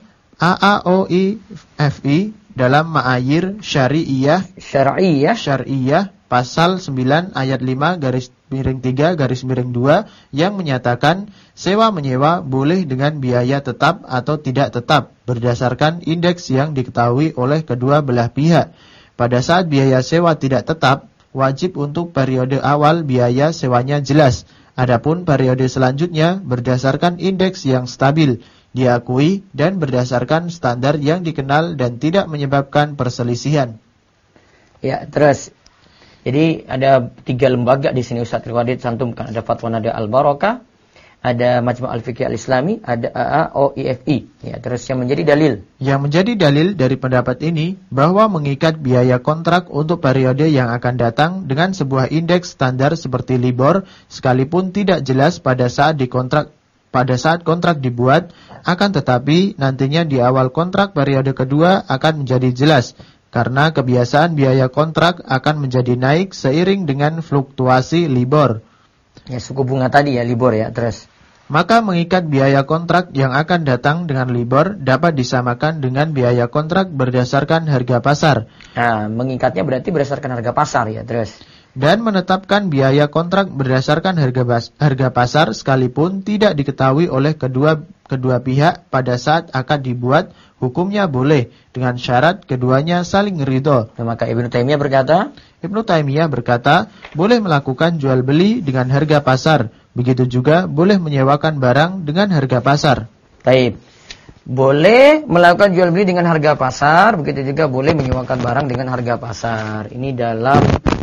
AAOIFI dalam Ma'ayir Syari'iyah pasal 9 ayat 5/3/2 yang menyatakan sewa menyewa boleh dengan biaya tetap atau tidak tetap berdasarkan indeks yang diketahui oleh kedua belah pihak. Pada saat biaya sewa tidak tetap, wajib untuk periode awal biaya sewanya jelas. Adapun periode selanjutnya berdasarkan indeks yang stabil, diakui dan berdasarkan standar yang dikenal dan tidak menyebabkan perselisihan. Ya, terus. Jadi ada 3 lembaga di sini Ustaz Ridwan cantumkan. Ada Fatwa Nada Al-Barakah, ada Majmu' Al-Fiqh Al-Islami, ada AAOIFI. Ya, terus yang menjadi dalil. Yang menjadi dalil dari pendapat ini bahwa mengikat biaya kontrak untuk periode yang akan datang dengan sebuah indeks standar seperti LIBOR sekalipun tidak jelas pada saat kontrak dibuat, akan tetapi nantinya di awal kontrak periode kedua akan menjadi jelas karena kebiasaan biaya kontrak akan menjadi naik seiring dengan fluktuasi LIBOR. Ya, suku bunga tadi ya, LIBOR ya, terus. Maka mengikat biaya kontrak yang akan datang dengan LIBOR dapat disamakan dengan biaya kontrak berdasarkan harga pasar. Nah, mengikatnya berarti berdasarkan harga pasar ya, terus. Dan menetapkan biaya kontrak berdasarkan harga pasar sekalipun tidak diketahui oleh kedua pihak pada saat akad dibuat, hukumnya boleh dengan syarat keduanya saling ridho. Nah, maka Ibnu Taimiyah berkata, boleh melakukan jual beli dengan harga pasar. Begitu juga boleh menyewakan barang dengan harga pasar. Baik. Boleh melakukan jual beli dengan harga pasar, begitu juga boleh menyewakan barang dengan harga pasar. Ini dalam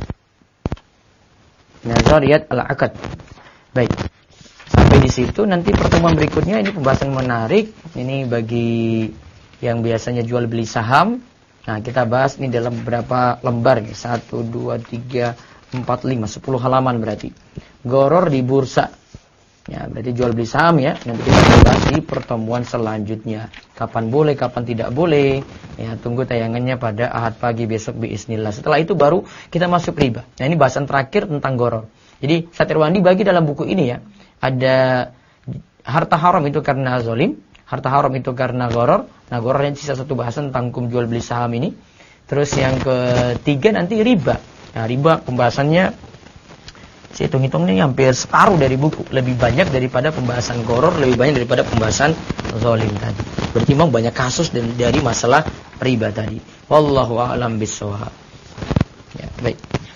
Nazariyat Al-Aqd. Baik. Sampai di situ, nanti pertemuan berikutnya ini pembahasan menarik. Ini bagi yang biasanya jual beli saham. Nah, kita bahas ini dalam beberapa lembar nih. 1, 2, 3, 4, 5, 10 halaman berarti. Goror di bursa. Ya, berarti jual beli saham ya. Nanti kita bahas di pertemuan selanjutnya. Kapan boleh, kapan tidak boleh. Ya, tunggu tayangannya pada Ahad pagi besok biiznillah. Setelah itu baru kita masuk riba. Nah, ini bahasan terakhir tentang goror. Jadi, Ustaz Irwandi bagi dalam buku ini ya. Ada harta haram itu karena zalim, harta haram itu karena goror. Nah, goror yang sisa satu bahasan tentang hukum jual beli saham ini. Terus yang ketiga nanti riba. Nah, riba pembahasannya saya hitung-hitung ini hampir separuh dari buku. Lebih banyak daripada pembahasan goror, lebih banyak daripada pembahasan zalim tadi. Berarti memang banyak kasus dari masalah riba tadi. Wallahu a'lam bishawab. Ya, baik.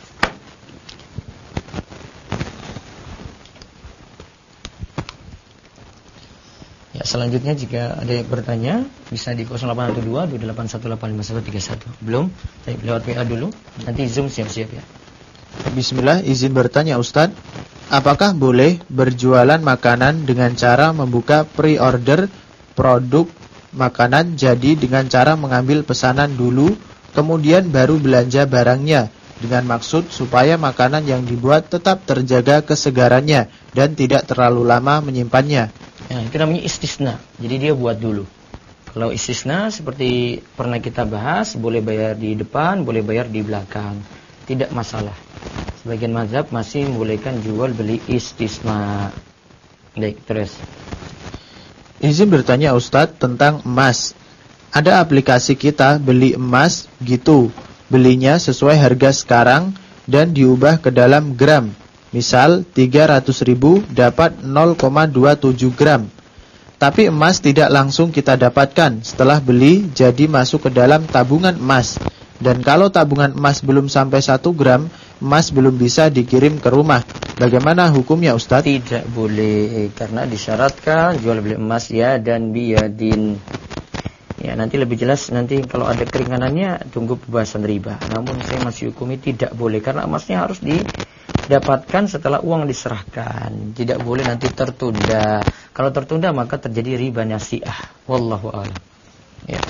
Ya, selanjutnya jika ada yang bertanya bisa di 0812 28185131. Belum? Baik, lewat WA dulu. Nanti Zoom siap-siap ya. Bismillah, izin bertanya Ustaz, apakah boleh berjualan makanan dengan cara membuka pre-order produk makanan jadi dengan cara mengambil pesanan dulu, kemudian baru belanja barangnya, dengan maksud supaya makanan yang dibuat tetap terjaga kesegarannya dan tidak terlalu lama menyimpannya? Ya, itu namanya istisna, jadi dia buat dulu. Kalau istisna seperti pernah kita bahas, boleh bayar di depan, boleh bayar di belakang, tidak masalah. Sebagian mazhab masih membolehkan jual beli istisna. Baik, terus. Izin bertanya Ustadz tentang emas. Ada aplikasi kita beli emas gitu. Belinya sesuai harga sekarang dan diubah ke dalam gram. Misal 300.000 dapat 0,27 gram. tapi emas tidak langsung kita dapatkan. Setelah beli, jadi masuk ke dalam tabungan emas. Dan kalau tabungan emas belum sampai 1 gram, emas belum bisa dikirim ke rumah. Bagaimana hukumnya, Ustaz? Tidak boleh, karena disyaratkan jual beli emas ya dan biyadin. Ya, nanti lebih jelas nanti kalau ada keringanannya tunggu pembahasan riba. Namun saya masih hukumi tidak boleh karena emasnya harus didapatkan setelah uang diserahkan. Tidak boleh nanti tertunda. Kalau tertunda maka terjadi riba nasi'ah. Wallahu a'lam. Ya.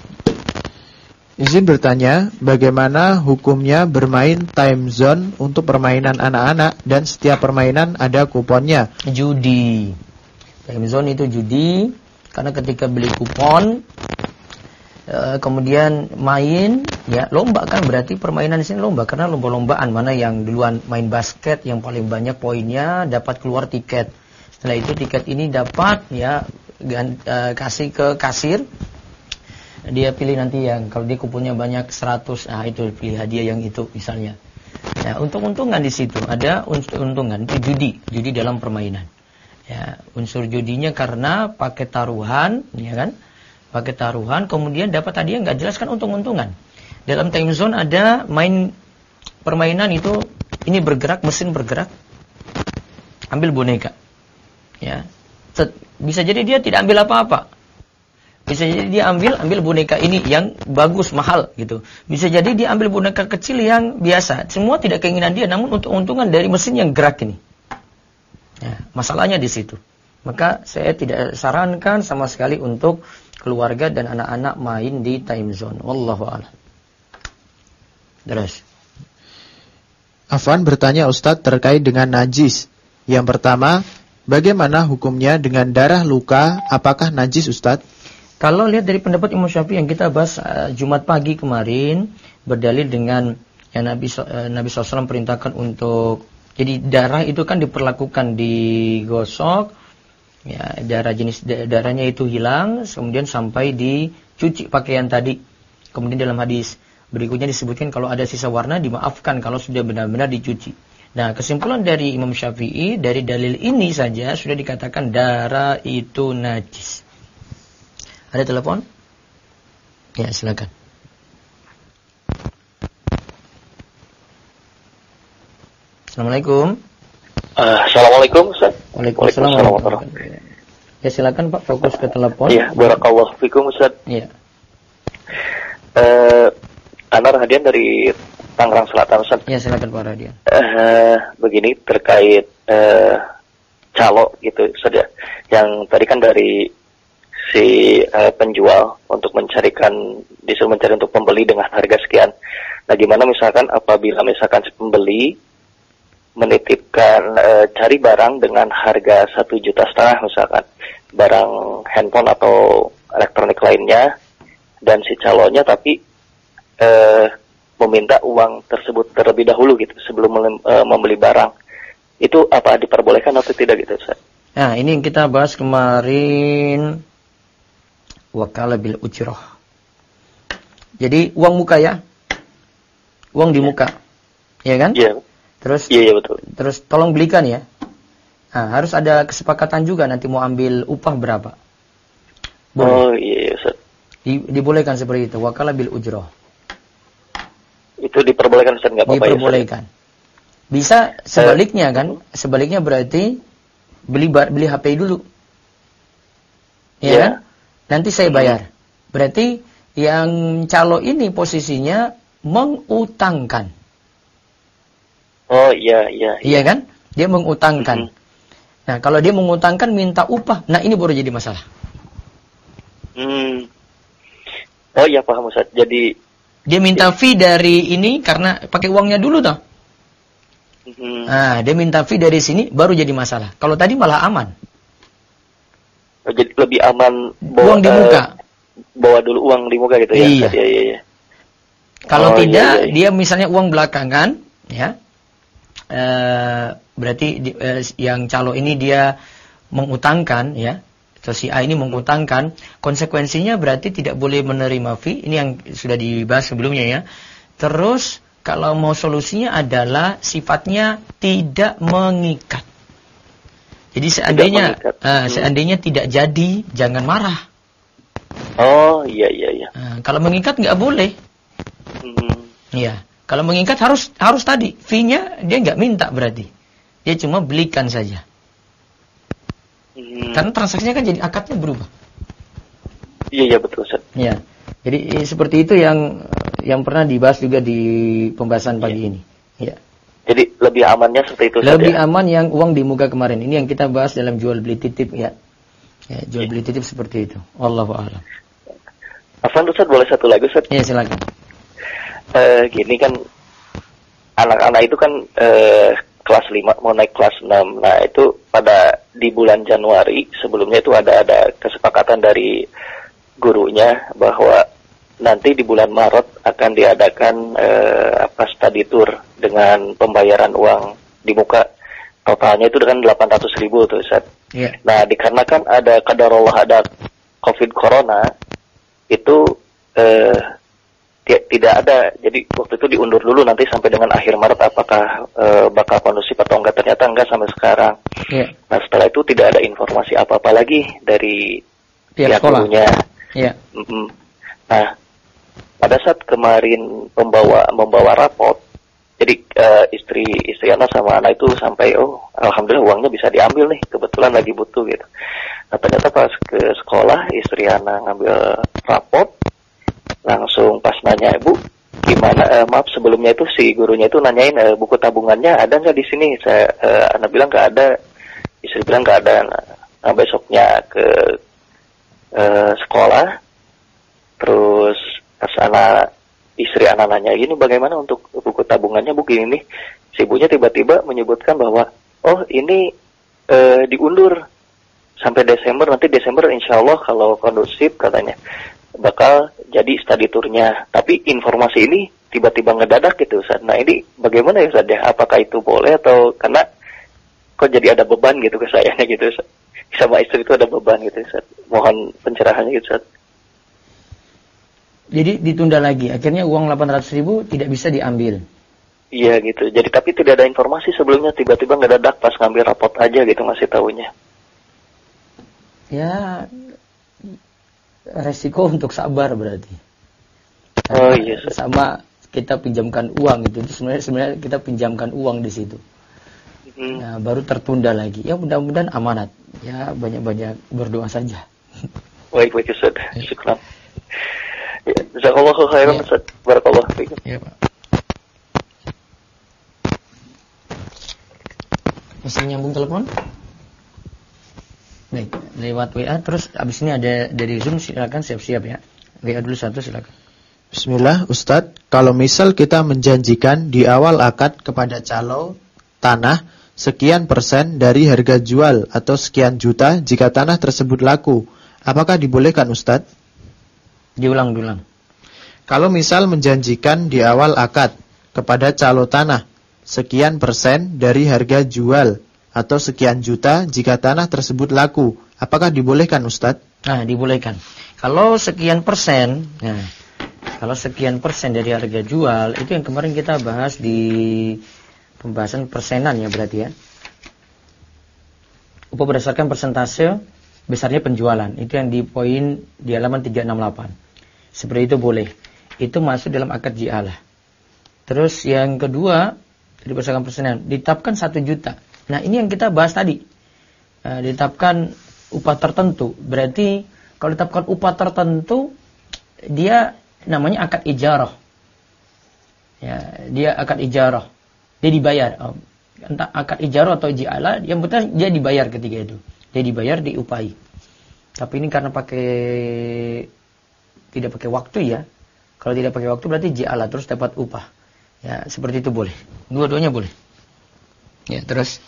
Izin bertanya, bagaimana hukumnya bermain time zone untuk permainan anak-anak dan setiap permainan ada kuponnya? Judi. Time zone itu judi karena ketika beli kupon kemudian main, ya lomba kan berarti permainan di sini lomba karena lomba-lombaan mana yang duluan main basket yang paling banyak poinnya dapat keluar tiket. Setelah itu tiket ini dapat ya kasih ke kasir. Dia pilih nanti yang kalau dia kuponnya banyak 100, itu pilih hadiah yang itu misalnya. Nah, untung-untungan di situ ada untung-untungan itu judi dalam permainan. Ya, unsur judinya karena pakai taruhan, ya kan? Pakai taruhan, kemudian dapat hadiah nggak jelas kan untung-untungan. Dalam time zone ada main permainan itu ini bergerak, mesin bergerak, ambil boneka, ya. Bisa jadi dia tidak ambil apa-apa. Bisa jadi dia ambil boneka ini yang bagus, mahal gitu. Bisa jadi dia ambil boneka kecil yang biasa. Semua tidak keinginan dia, namun untung-untungan dari mesin yang gerak ini. Ya, masalahnya di situ. Maka saya tidak sarankan sama sekali untuk keluarga dan anak-anak main di time zone. Wallahu a'lam. Terus. Afwan bertanya Ustadz terkait dengan najis. Yang pertama, bagaimana hukumnya dengan darah luka? Apakah najis, Ustadz? Kalau lihat dari pendapat Imam Syafi'i yang kita bahas Jumat pagi kemarin, berdalil dengan yang Nabi SAW perintahkan untuk, jadi darah itu kan diperlakukan digosok, ya darahnya itu hilang, kemudian sampai dicuci pakaian tadi. Kemudian dalam hadis berikutnya disebutkan kalau ada sisa warna dimaafkan kalau sudah benar-benar dicuci. Nah, kesimpulan dari Imam Syafi'i dari dalil ini saja sudah dikatakan darah itu najis. Ada telepon? Ya, silakan. Assalamualaikum. Assalamualaikum, Ustaz. Waalaikumsalam warahmatullahi wabarakatuh. Ya, silakan Pak, fokus ke telepon. Iya, barakallahu fikum, Ustaz. Iya. Ana Radian dari Tangerang Selatan, Ustaz. Ya, silakan Pak Radian. Begini terkait calo gitu, Ustaz ya. Yang tadi kan dari si penjual untuk disuruh mencari untuk pembeli dengan harga sekian. Nah, gimana misalkan apabila misalkan si pembeli menitipkan cari barang dengan harga 1,5 juta misalkan, barang handphone atau elektronik lainnya, dan si calonnya tapi meminta uang tersebut terlebih dahulu gitu sebelum membeli barang, itu apa diperbolehkan atau tidak gitu, Ustaz? Nah, ini yang kita bahas kemarin. Wakala bil ujroh. Jadi uang muka ya, uang di muka, ya kan? Iya. Terus, iya betul. Terus tolong belikan ya. Nah, harus ada kesepakatan juga nanti mau ambil upah berapa. Boleh. Oh iya, Ustaz. Dibolehkan seperti itu. Wakala bil ujroh. Itu diperbolehkan, Ustaz, nggak apa-apa? Diperbolehkan. Ya, bisa sebaliknya kan? Sebaliknya berarti beli HP dulu. Ya kan? Nanti saya bayar. Berarti yang calo ini posisinya mengutangkan. Oh iya. Iya kan? Dia mengutangkan. Nah, kalau dia mengutangkan minta upah, nah ini baru jadi masalah. Oh iya, paham, Ustaz. Jadi dia minta fee dari ini karena pakai uangnya dulu toh. Nah, dia minta fee dari sini baru jadi masalah. Kalau tadi malah aman. Jadi lebih aman uang di muka. Bawa dulu uang di muka gitu ya. Iya. Kalau tidak, dia misalnya uang belakangan, ya. Berarti yang calo ini dia mengutangkan, ya. Atau si A ini mengutangkan, konsekuensinya berarti tidak boleh menerima fee. Ini yang sudah dibahas sebelumnya ya. Terus kalau mau solusinya adalah sifatnya tidak mengikat. Jadi seandainya tidak jadi, jangan marah. Oh, iya. Kalau mengikat nggak boleh. Iya. Kalau mengikat harus tadi. Fee-nya dia nggak minta berarti. Dia cuma belikan saja. Karena transaksinya kan jadi akadnya berubah. Iya betul, Ustaz. Iya. Jadi seperti itu yang pernah dibahas juga di pembahasan pagi ini. Iya. Jadi lebih amannya seperti itu. Lebih aman yang uang di muka kemarin. Ini yang kita bahas dalam jual beli titip ya. Ya, jual beli titip seperti itu. Wallahu a'lam. Afwan Ustaz, boleh satu lagi Ustaz? Iya, silakan. Gini kan anak-anak itu kan kelas 5 mau naik kelas 6. Nah, itu di bulan Januari sebelumnya itu ada kesepakatan dari gurunya bahwa nanti di bulan Maret akan diadakan study tour dengan pembayaran uang di muka. Totalnya itu dengan 800.000 tuh Ustaz. Yeah. Nah, dikarenakan ada qadarullah ada Covid Corona itu tidak ada. Jadi waktu itu diundur dulu nanti sampai dengan akhir Maret apakah bakal kondusif atau enggak, ternyata enggak sampai sekarang. Yeah. Nah, setelah itu tidak ada informasi apa-apa lagi dari pihak gurunya. Yeah. Nah, pada saat kemarin membawa rapot, jadi istri anak sama anak itu sampai alhamdulillah uangnya bisa diambil nih, kebetulan lagi butuh gitu. Nah, ternyata pas ke sekolah istri anak ngambil rapot, langsung pas nanya, "Bu, gimana? Maaf sebelumnya itu si gurunya itu nanyain buku tabungannya ada nggak di sini?" Anak bilang nggak ada, istri bilang nggak ada. Nah, besoknya ke sekolah, terus pas istri anak nanya, "Ini bagaimana untuk buku tabungannya Bu?" Ini si ibunya tiba-tiba menyebutkan bahwa ini diundur sampai Desember, nanti Desember insya Allah kalau kondusif katanya bakal jadi study tournya. Tapi informasi ini tiba-tiba ngedadak gitu Ustaz. Nah, ini bagaimana ya Ustaz ya? Apakah itu boleh atau karena kok jadi ada beban gitu ke sayanya gitu Ustaz? Sama istri itu ada beban gitu Ustaz. Mohon pencerahannya gitu Ustaz. Jadi ditunda lagi. Akhirnya uang 800.000 tidak bisa diambil. Iya gitu. Jadi tapi tidak ada informasi sebelumnya, tiba-tiba ngedadak pas ngambil rapot aja gitu ngasih taunya. Ya, resiko untuk sabar berarti. Iya. Sama kita pinjamkan uang itu sebenarnya kita pinjamkan uang di situ. Nah, baru tertunda lagi. Ya mudah-mudahan amanat. Ya banyak-banyak berdoa saja. Baik Ustaz. Syukran. Ya, jazakallahu khairan Ustaz. Barakallahu fiikum. Ya, Pak. Masih nyambung telepon? Baik, lewat WA. Terus abis ini ada dari Zoom, silakan siap-siap ya. WA dulu satu, silakan. Bismillah, Ustadz. Kalau misal kita menjanjikan di awal akad kepada calo tanah sekian persen dari harga jual atau sekian juta jika tanah tersebut laku, apakah dibolehkan Ustadz? Diulang. Kalau misal menjanjikan di awal akad kepada calo tanah sekian persen dari harga jual atau sekian juta jika tanah tersebut laku, apakah dibolehkan Ustadz? Nah, dibolehkan. Kalau sekian persen, kalau sekian persen dari harga jual, itu yang kemarin kita bahas di pembahasan persenan ya berarti ya. Upah berdasarkan persentase besarnya penjualan, itu yang di poin di halaman 368. Seperti itu boleh. Itu masuk dalam akad ji'alah. Terus yang kedua, berdasarkan persenan, ditetapkan 1 juta. Nah, ini yang kita bahas tadi. Ditetapkan upah tertentu. Berarti kalau ditetapkan upah tertentu, dia namanya akad ijarah. Ya, dia akad ijarah. Dia dibayar. Entah akad ijarah atau ji'alah, yang penting dia dibayar ketika itu. Dia dibayar, diupahi. Tapi ini karena tidak pakai waktu ya. Kalau tidak pakai waktu berarti ji'alah, terus dapat upah. Ya, seperti itu boleh. Dua-duanya boleh. Ya, terus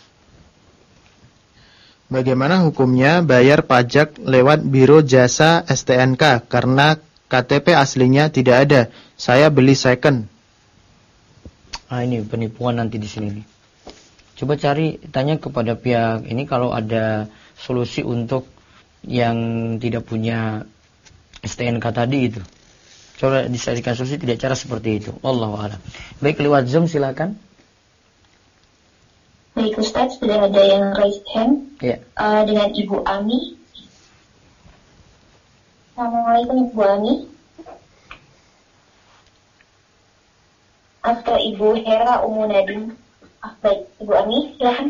bagaimana hukumnya bayar pajak lewat biro jasa STNK karena KTP aslinya tidak ada? Saya beli second. Ini penipuan nanti di sini nih. Coba tanya kepada pihak ini kalau ada solusi untuk yang tidak punya STNK tadi itu. Coba disadikan solusi tidak cara seperti itu. Wallahu a'lam. Baik, lewat Zoom silakan. Baik Ustadz, sudah ada yang raise hand. Ya. Dengan Ibu Ami. Assalamualaikum Ibu Ami. Atau Ibu Hera Umunadin. Baik, Ibu Ami, silahkan.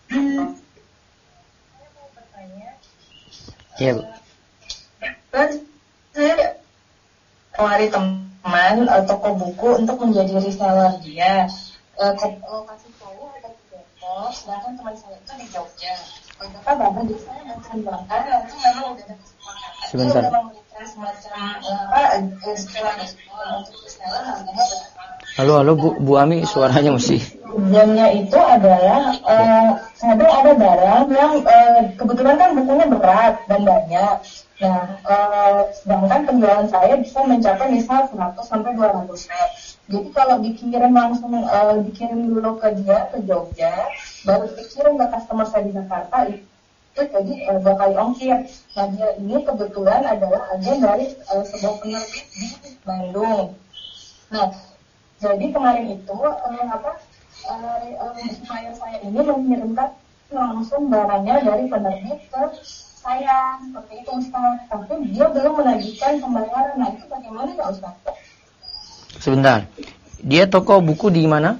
Saya mau bertanya. Iya, Bu. Kan saya tawari teman toko buku untuk menjadi reseller dia. Lokasi saya ada di Depok, sedangkan teman saya itu di Jogja. Beberapa bahan di saya akan berangkat, itu memang udah ada kesepakatan. Sebentar. Dia udah memberikan semacam setelah untuk reseller harganya berapa. Halo Bu Ami, suaranya masih. Tujuannya itu adalah ada barang yang kebetulan kan bukunya berat dan banyak. Nah, sedangkan penjualan saya bisa mencapai misal 100 sampai 200 set. Jadi kalau dikirim langsung dikirim dulu ke dia ke Jogja, baru dikirim ke customer saya di Jakarta itu jadi 2 kali ongkir. Nah, dia ini kebetulan adalah agen dari sebuah penerbit di Bandung. Nah, jadi kemarin itu supplier saya ini mengirimkan langsung barangnya dari penerbit ke saya, seperti itu Ustaz. Tapi dia belum menagihkan pembayaran. Nah, itu bagaimana ya Ustaz? Sebentar. Dia toko buku di mana?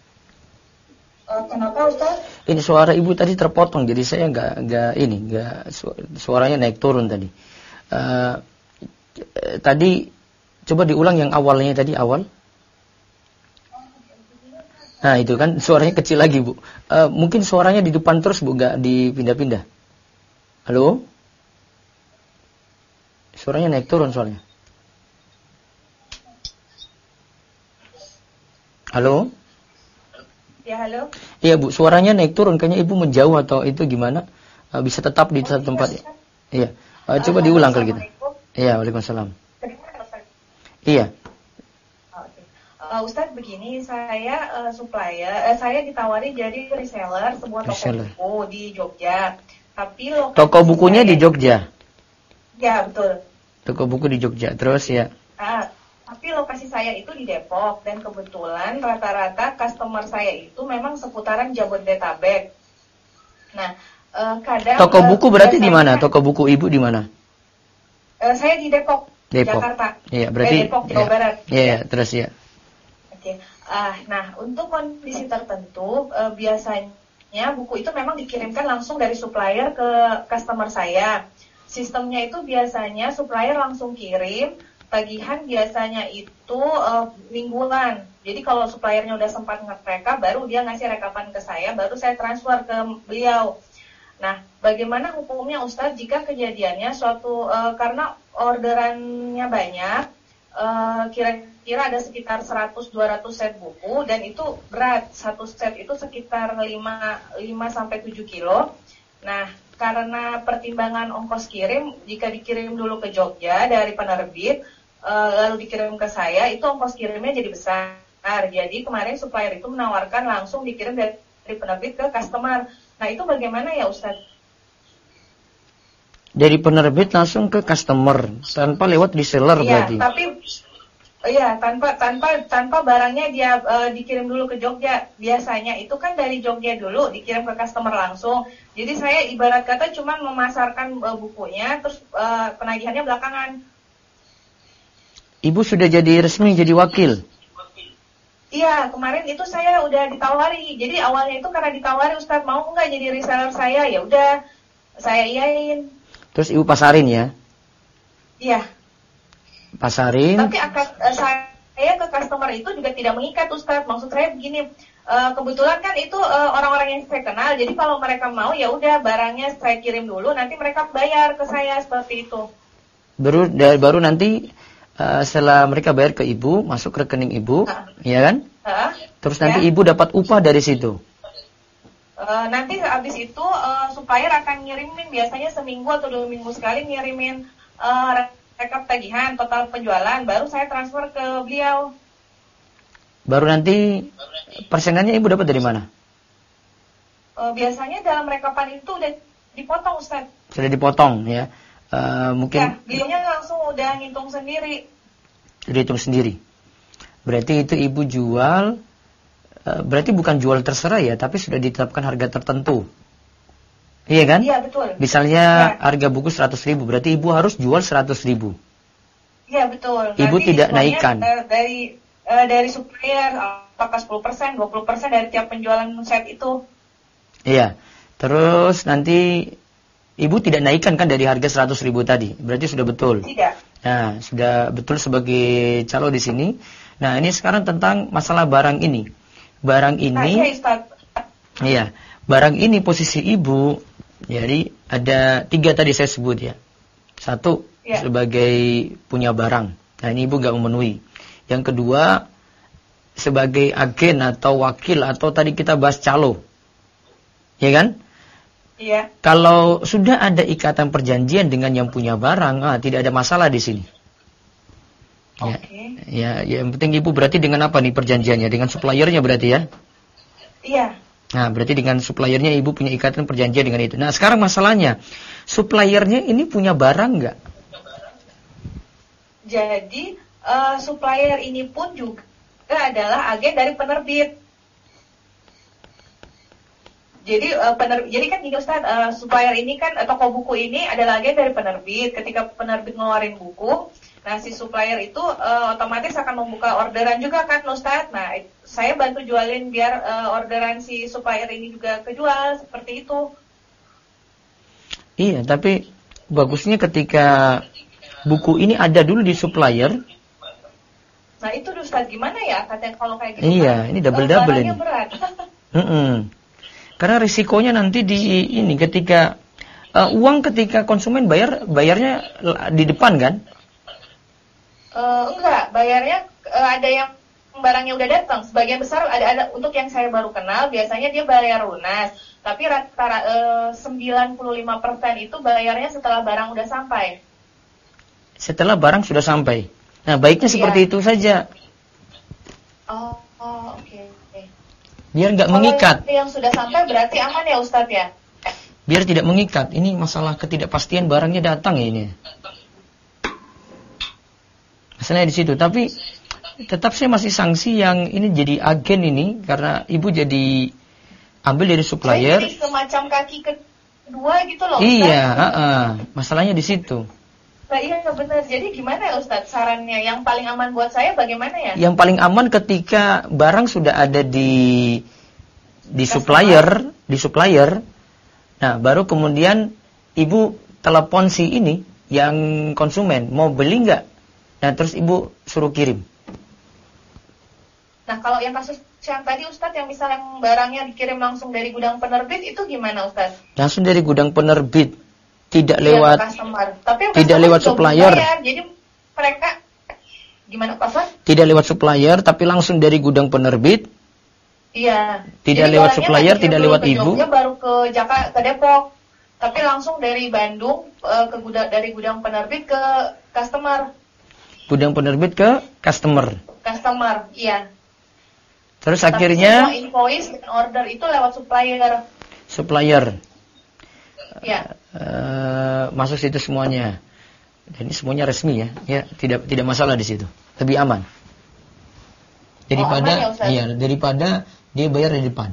Kenapa Ustaz? Ini suara Ibu tadi terpotong, jadi saya suaranya naik turun tadi. Tadi coba diulang yang awalnya tadi awal. Nah itu kan suaranya kecil lagi Bu. Mungkin suaranya di depan terus Bu, nggak dipindah-pindah. Halo? Suaranya naik turun soalnya. Halo? Ya halo. Iya Bu, suaranya naik turun. Kayaknya Ibu menjauh atau itu gimana? Bisa tetap di satu tempat. Iya. Coba diulang kali gitu. Iya, waalaikumsalam. Iya. Ustadz begini, saya supplier, saya ditawari jadi reseller sebuah toko buku di Jogja. Tapi toko bukunya di Jogja. Ya betul. Toko buku di Jogja, terus ya. Tapi lokasi saya itu di Depok dan kebetulan rata-rata customer saya itu memang seputaran Jabodetabek. Nah, kadang toko buku berarti di mana? Toko buku Ibu di mana? Saya di Depok, Jakarta. Iya, berarti Depok, Jawa Barat. Iya, terus ya. Oke. Nah, untuk kondisi tertentu biasanya buku itu memang dikirimkan langsung dari supplier ke customer saya. Sistemnya itu biasanya supplier langsung kirim, tagihan biasanya itu mingguan. Jadi kalau suppliernya udah sempat nge-rekap, baru dia ngasih rekapan ke saya, baru saya transfer ke beliau. Nah, bagaimana hukumnya Ustadz jika kejadiannya suatu karena orderannya banyak, kira-kira ada sekitar 100-200 set buku dan itu berat, satu set itu sekitar 5-7 kilo. Nah, karena pertimbangan ongkos kirim, jika dikirim dulu ke Jogja dari penerbit, lalu dikirim ke saya, itu ongkos kirimnya jadi besar. Jadi kemarin supplier itu menawarkan langsung dikirim dari penerbit ke customer. Nah, itu bagaimana ya Ustadz? Dari penerbit langsung ke customer tanpa lewat reseller berarti. Iya, tanpa barangnya dia dikirim dulu ke Jogja. Biasanya itu kan dari Jogja dulu dikirim ke customer langsung. Jadi saya ibarat kata cuma memasarkan bukunya, terus penagihannya belakangan. Ibu sudah jadi resmi jadi wakil. Iya, kemarin itu saya udah ditawari. Jadi awalnya itu karena ditawari, Ustadz mau nggak jadi reseller saya? Ya udah, saya iyain. Terus Ibu pasarin ya? Iya. Pasarin. Tapi saya ke customer itu juga tidak mengikat, Ustadz. Maksud saya begini, kebetulan kan itu orang-orang yang saya kenal. Jadi kalau mereka mau, ya udah barangnya saya kirim dulu, nanti mereka bayar ke saya seperti itu. Baru nanti setelah mereka bayar ke Ibu, masuk rekening Ibu, ya kan? Terus nanti Ibu dapat upah dari situ. Nanti habis itu supplier akan ngirimin biasanya seminggu atau 2 minggu sekali ngirimin rekap tagihan total penjualan, baru saya transfer ke beliau. Baru nanti persenannya Ibu dapat dari mana? Biasanya dalam rekapan itu udah dipotong, Ustaz. Sudah dipotong ya. Mungkin ya, beliaunya langsung udah ngitung sendiri. Sudah hitung sendiri. Berarti itu Ibu jual berarti bukan jual terserah ya, tapi sudah ditetapkan harga tertentu. Iya kan? Iya, betul. Misalnya Ya. harga buku 100.000, berarti ibu harus jual 100.000. Iya, betul. Ibu Nanti tidak diskonnya, naikkan. Dari supplier, apakah 10%, 20% dari tiap penjualan set itu. Iya. Terus nanti ibu tidak naikkan kan dari harga 100.000 tadi. Berarti sudah betul. Tidak. Nah, sudah betul sebagai calo di sini. Nah, ini sekarang tentang masalah barang ini. Barang Nah, ini, iya, Ustaz. iya, barang ini posisi ibu, jadi ada 3 tadi saya sebut ya. 1 Ya. sebagai punya barang. Nah, ini ibu gak memenuhi. Yang kedua sebagai agen atau wakil atau tadi kita bahas calo, ya kan? Iya. Kalau sudah ada ikatan perjanjian dengan yang punya barang, tidak ada masalah di sini. Ya, Oke. ya, yang penting ibu berarti dengan apa nih perjanjiannya? Dengan suppliernya berarti ya? Iya. Nah, berarti dengan suppliernya ibu punya ikatan perjanjian dengan itu. Nah, sekarang masalahnya, suppliernya ini punya barang nggak? Jadi supplier ini pun juga adalah agen dari penerbit. Jadi jadi kan gini Ustaz, supplier ini kan toko buku ini adalah agen dari penerbit. Ketika penerbit ngeluarin buku, nah si supplier itu otomatis akan membuka orderan juga kan Ustaz. Nah, saya bantu jualin biar orderan si supplier ini juga kejual seperti itu. Iya, tapi bagusnya ketika buku ini ada dulu di supplier. Nah, itu Ustaz gimana ya katanya kalau kayak gitu? Iya, kan, ini double-double barangnya ini. berat. Karena risikonya nanti di ini ketika uang ketika konsumen bayarnya di depan kan? Enggak, bayarnya ada yang barangnya udah datang. Sebagian besar ada untuk yang saya baru kenal biasanya dia bayar lunas. Tapi rata-rata 95% itu bayarnya setelah barang udah sampai. Setelah barang sudah sampai. Nah, baiknya seperti itu saja. Oh, oke. Biar nggak Kalau mengikat. yang sudah sampai berarti aman ya Ustadz ya? Biar tidak mengikat. Ini masalah ketidakpastian barangnya datang ya ini. Masalahnya di situ. Tapi tetap saya masih sanksi yang ini jadi agen ini karena ibu jadi ambil dari supplier. Jadi semacam kaki kedua gitu loh Ustadz. Iya, masalahnya di situ. Nah, iya benar. Jadi gimana ya Ustadz sarannya? Yang paling aman buat saya bagaimana ya? Yang paling aman ketika barang sudah ada di supplier, Nah, baru kemudian ibu telepon si ini yang konsumen mau beli nggak? Nah, terus ibu suruh kirim. Nah, kalau yang kasus yang tadi Ustadz yang misalnya barangnya dikirim langsung dari gudang penerbit itu gimana Ustadz? Langsung dari gudang penerbit. Tidak lewat customer. Tapi tidak lewat supplier. Jadi mereka gimana Pak Fat? Tidak lewat supplier tapi langsung dari gudang penerbit. Iya. Tidak Jadi lewat supplier, tidak lewat ibu. Jogja baru ke Jakarta, ke Depok. Tapi langsung dari Bandung dari gudang penerbit ke customer. Gudang penerbit ke customer. Customer, iya. Terus Tapi akhirnya semua invoice dan order itu lewat supplier. Supplier. Ya. Masuk situ semuanya. Dan ini semuanya resmi ya. Ya, tidak masalah di situ. Lebih aman. Daripada aman ya, Ustaz? iya, daripada dia bayar di depan.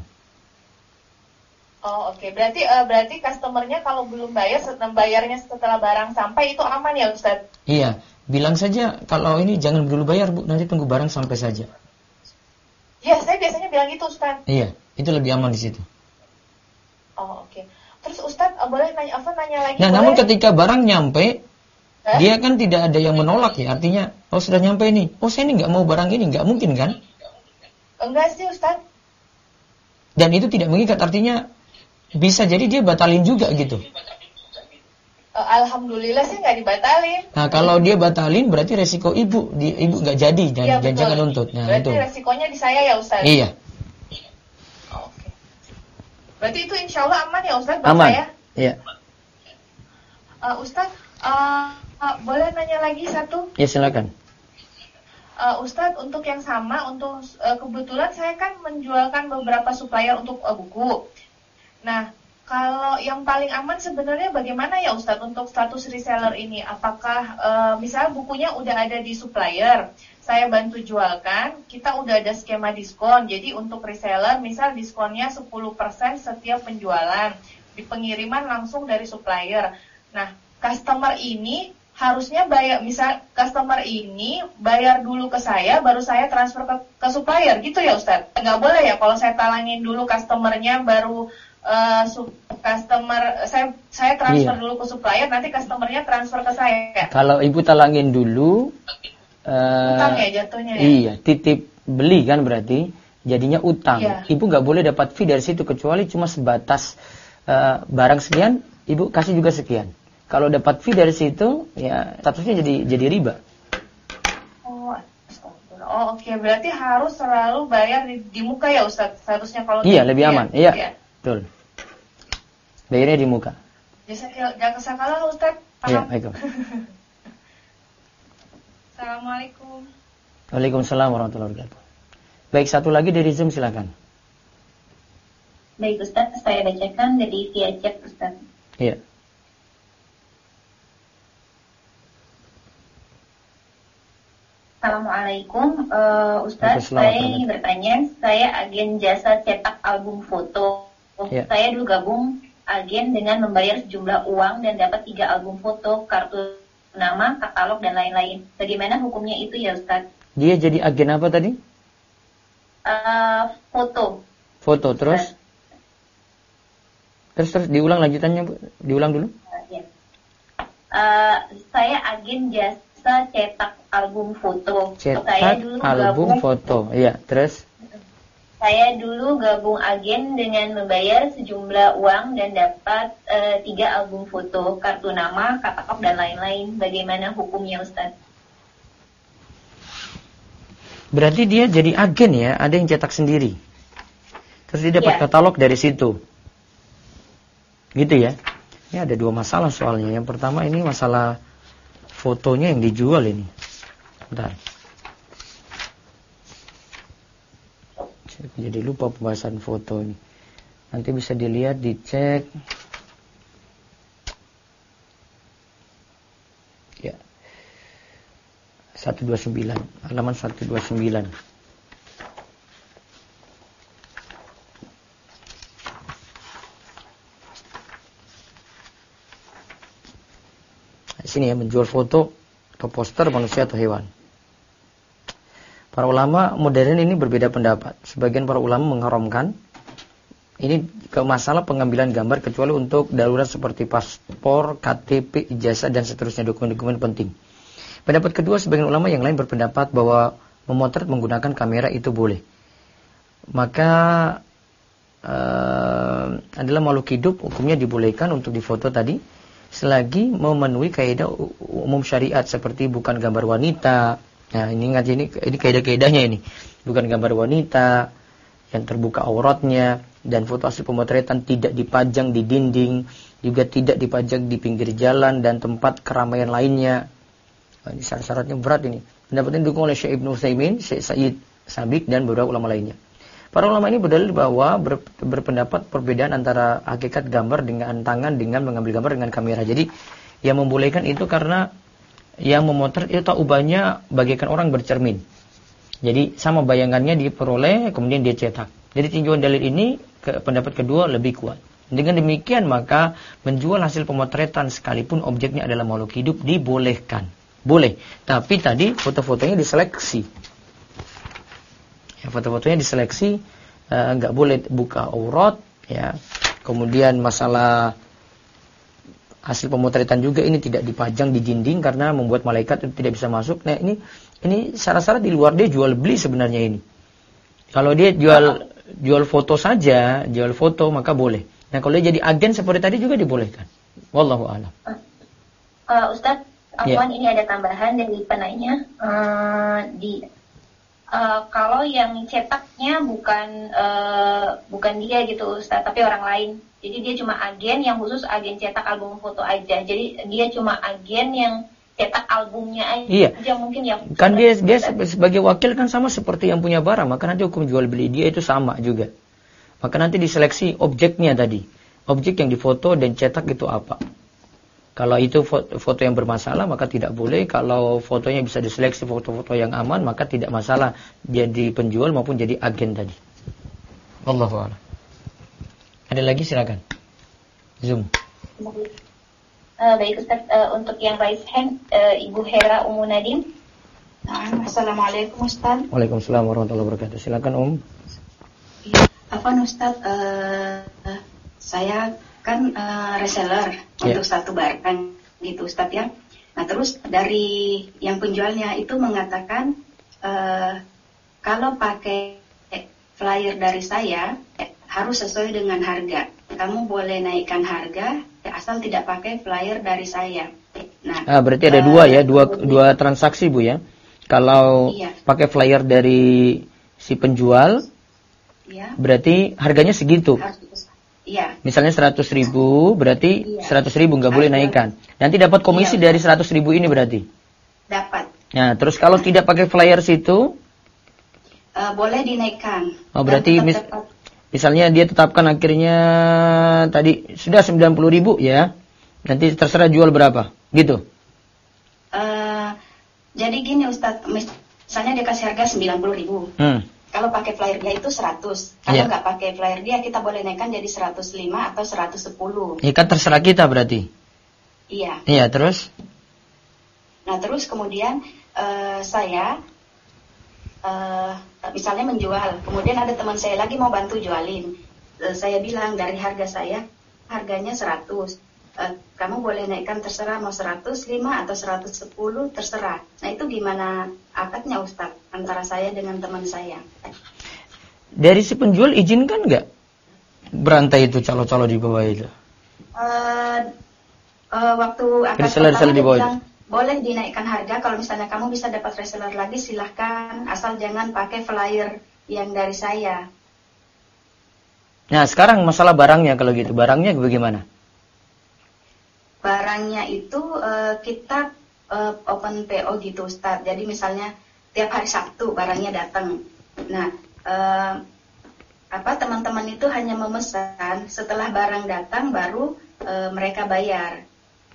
Oh, oke. Berarti customernya kalau belum bayarnya setelah barang sampai itu aman ya, Ustaz? Iya, bilang saja kalau ini jangan dulu bayar, Bu, nanti tunggu barang sampai saja. Ya, saya biasanya bilang gitu, Ustaz. Iya, itu lebih aman di situ. Oh, oke. Terus Ustaz, boleh nanya lagi? Nah, boleh? namun ketika barang nyampe, dia kan tidak ada yang menolak ya. Artinya, oh sudah nyampe ini. Oh, saya ini nggak mau barang ini, nggak mungkin kan? Enggak sih, Ustaz. Dan itu tidak mengikat, artinya bisa jadi dia batalin juga gitu. Alhamdulillah sih nggak dibatalin. Nah, kalau dia batalin berarti resiko ibu nggak jadi dan Iya, betul. jangan nuntut. Nah, berarti itu. resikonya di saya ya, Ustaz? Iya. Oke. Berarti itu insya Allah aman ya, Ustaz, buat Aman. saya? Iya. Ustaz, boleh nanya lagi satu? Ya, silakan. Ustadz, untuk yang sama, kebetulan saya kan menjualkan beberapa supplier untuk buku. Nah, kalau yang paling aman sebenarnya bagaimana ya Ustadz untuk status reseller ini? Apakah misalnya bukunya udah ada di supplier, saya bantu jualkan, kita udah ada skema diskon. Jadi untuk reseller, misal diskonnya 10% setiap penjualan. Di pengiriman langsung dari supplier. Nah, customer ini harusnya bayar, misal customer ini bayar dulu ke saya, baru saya transfer ke supplier, gitu ya Ustadz? Nggak boleh ya kalau saya talangin dulu customernya, baru customer saya transfer dulu ke supplier, nanti customernya transfer ke saya. Kalau ibu talangin dulu, utang ya jatuhnya ya? Iya, titip beli kan berarti jadinya utang. Iya. Ibu nggak boleh dapat fee dari situ kecuali cuma sebatas barang sekian, ibu kasih juga sekian. Kalau dapat fee dari situ, ya statusnya jadi riba. Oh, oke. Berarti harus selalu bayar di muka ya Ustaz? Seharusnya kalau iya, lebih aman. Iya, betul. Bayarnya di muka. Jangan kesakalah Ustaz. Iya, baik. Assalamualaikum. Waalaikumsalam warahmatullahi wabarakatuh. Baik, satu lagi dari Zoom, silakan. Baik Ustaz, saya bacakan dari via chat Ustaz. Iya. Assalamualaikum, Ustaz, saya ingin bertanya, saya agen jasa cetak album foto. Ya. Saya dulu gabung agen dengan membayar sejumlah uang dan dapat 3 album foto, kartu nama, katalog, dan lain-lain. Bagaimana hukumnya itu ya Ustaz? Dia jadi agen apa tadi? Foto. Foto, terus? Terus diulang lanjutannya, Bu. Diulang dulu. Ya. Saya agen jasa cetak album foto. Saya Cetak dulu album foto. Iya, terus? Saya dulu gabung agen dengan membayar sejumlah uang dan dapat 3 album foto, kartu nama, katalog, dan lain-lain. Bagaimana hukumnya Ustaz? Berarti dia jadi agen ya, ada yang cetak sendiri. Terus dia dapat katalog dari situ. Gitu ya. Ini ada 2 masalah soalnya. Yang pertama ini masalah fotonya yang dijual ini. Bentar. Jadi lupa pembahasan foto ini. Nanti bisa dilihat, dicek. Ya. 129, halaman 129. Di sini ya, menjual foto atau poster manusia atau hewan. Para ulama modern ini berbeda pendapat. Sebagian para ulama mengharamkan ini ke masalah pengambilan gambar kecuali untuk darurat seperti paspor, KTP, ijazah dan seterusnya, dokumen-dokumen penting. Pendapat kedua, sebagian ulama yang lain berpendapat bahwa memotret menggunakan kamera itu boleh. Maka adalah makhluk hidup, hukumnya dibolehkan untuk difoto tadi selagi memenuhi kaidah umum syariat seperti bukan gambar wanita. Nah, ini kaidah-kaidahnya ini. Bukan gambar wanita yang terbuka auratnya, dan foto hasil pemotretan tidak dipajang di dinding, juga tidak dipajang di pinggir jalan dan tempat keramaian lainnya. Nah, ini syarat-syaratnya berat ini. Pendapat ini didukung oleh Syekh Ibnu Utsaimin, Syekh Said Sabiq dan beberapa ulama lainnya. Para ulama ini berdalil bahwa berpendapat perbedaan antara hakikat gambar dengan tangan dengan mengambil gambar dengan kamera. Jadi yang membolehkan itu karena yang memotret itu tak ubahnya bagaikan orang bercermin. Jadi sama bayangannya diperoleh kemudian dia cetak. Jadi tinjauan dalil ini pendapat kedua lebih kuat. Dengan demikian maka menjual hasil pemotretan sekalipun objeknya adalah makhluk hidup dibolehkan. Boleh, tapi tadi foto-fotonya diseleksi. Ya, foto-fotonya diseleksi, nggak boleh buka aurat, ya. Kemudian masalah hasil pemotretan juga ini tidak dipajang di dinding karena membuat malaikat itu tidak bisa masuk. Nah, ini syarat-syarat di luar dia jual beli sebenarnya ini. Kalau dia jual foto saja, jual foto maka boleh. Nah, kalau dia jadi agen seperti tadi juga dibolehkan. Wallahu a'lam. Ustaz, ini ada tambahan dari penanya. Kalau yang cetaknya bukan dia gitu Ustaz, tapi orang lain. Jadi dia cuma agen yang khusus agen cetak album foto aja. Jadi dia cuma agen yang cetak albumnya aja. Iya. Mungkin ya. Kan dia sebagai wakil kan sama seperti yang punya barang, maka nanti hukum jual beli dia itu sama juga. Maka nanti diseleksi objeknya tadi. Objek yang difoto dan cetak itu apa. Kalau itu foto yang bermasalah maka tidak boleh. Kalau fotonya bisa diseleksi foto-foto yang aman maka tidak masalah jadi penjual maupun jadi agen tadi. Wallahu a'lam. Ada lagi silakan. Zoom. Baik Ustaz, untuk yang raise hand Ibu Hera Ummu Nadim. Assalamualaikum Ustaz. Waalaikumsalam warahmatullahi wabarakatuh. Silakan Ustaz, saya kan reseller untuk satu barang gitu Ustaz ya. Nah terus dari yang penjualnya itu mengatakan kalau pakai flyer dari saya harus sesuai dengan harga. Kamu boleh naikkan harga asal tidak pakai flyer dari saya. Nah, berarti ada dua transaksi Bu ya. Kalau pakai flyer dari si penjual, berarti harganya segitu. Iya. Misalnya 100.000, berarti 100.000 nggak boleh naikkan. Nanti dapat komisi dari 100.000 ini berarti. Dapat. Nah, terus kalau tidak pakai flyer situ, boleh dinaikkan. Oh, berarti misalnya dia tetapkan akhirnya tadi sudah 90.000 ya. Nanti terserah jual berapa, gitu. Jadi gini Ustadz, misalnya dia kasih harga 90.000. Kalau pakai flyer dia itu 100. Kalau nggak pakai flyer dia, kita boleh naikkan jadi 105 atau 110. Iya kan terserah kita berarti. Iya. Iya, terus? Nah, terus kemudian saya misalnya menjual. Kemudian ada teman saya lagi mau bantu jualin. Saya bilang dari harga saya, harganya 100. Kamu boleh naikkan terserah mau 105 atau 110 terserah. Nah itu gimana akadnya Ustadz antara saya dengan teman saya? Dari si penjual izinkan nggak berantai itu calo-calo di bawah itu? Waktu akad pertama dia bilang boleh dinaikkan harga. Kalau misalnya kamu bisa dapat reseller lagi silahkan, asal jangan pakai flyer yang dari saya. Nah sekarang masalah barangnya kalau gitu, barangnya bagaimana? Barangnya itu kita open PO gitu Ustaz. Jadi misalnya tiap hari Sabtu barangnya datang. Nah, teman-teman itu hanya memesan, setelah barang datang baru mereka bayar.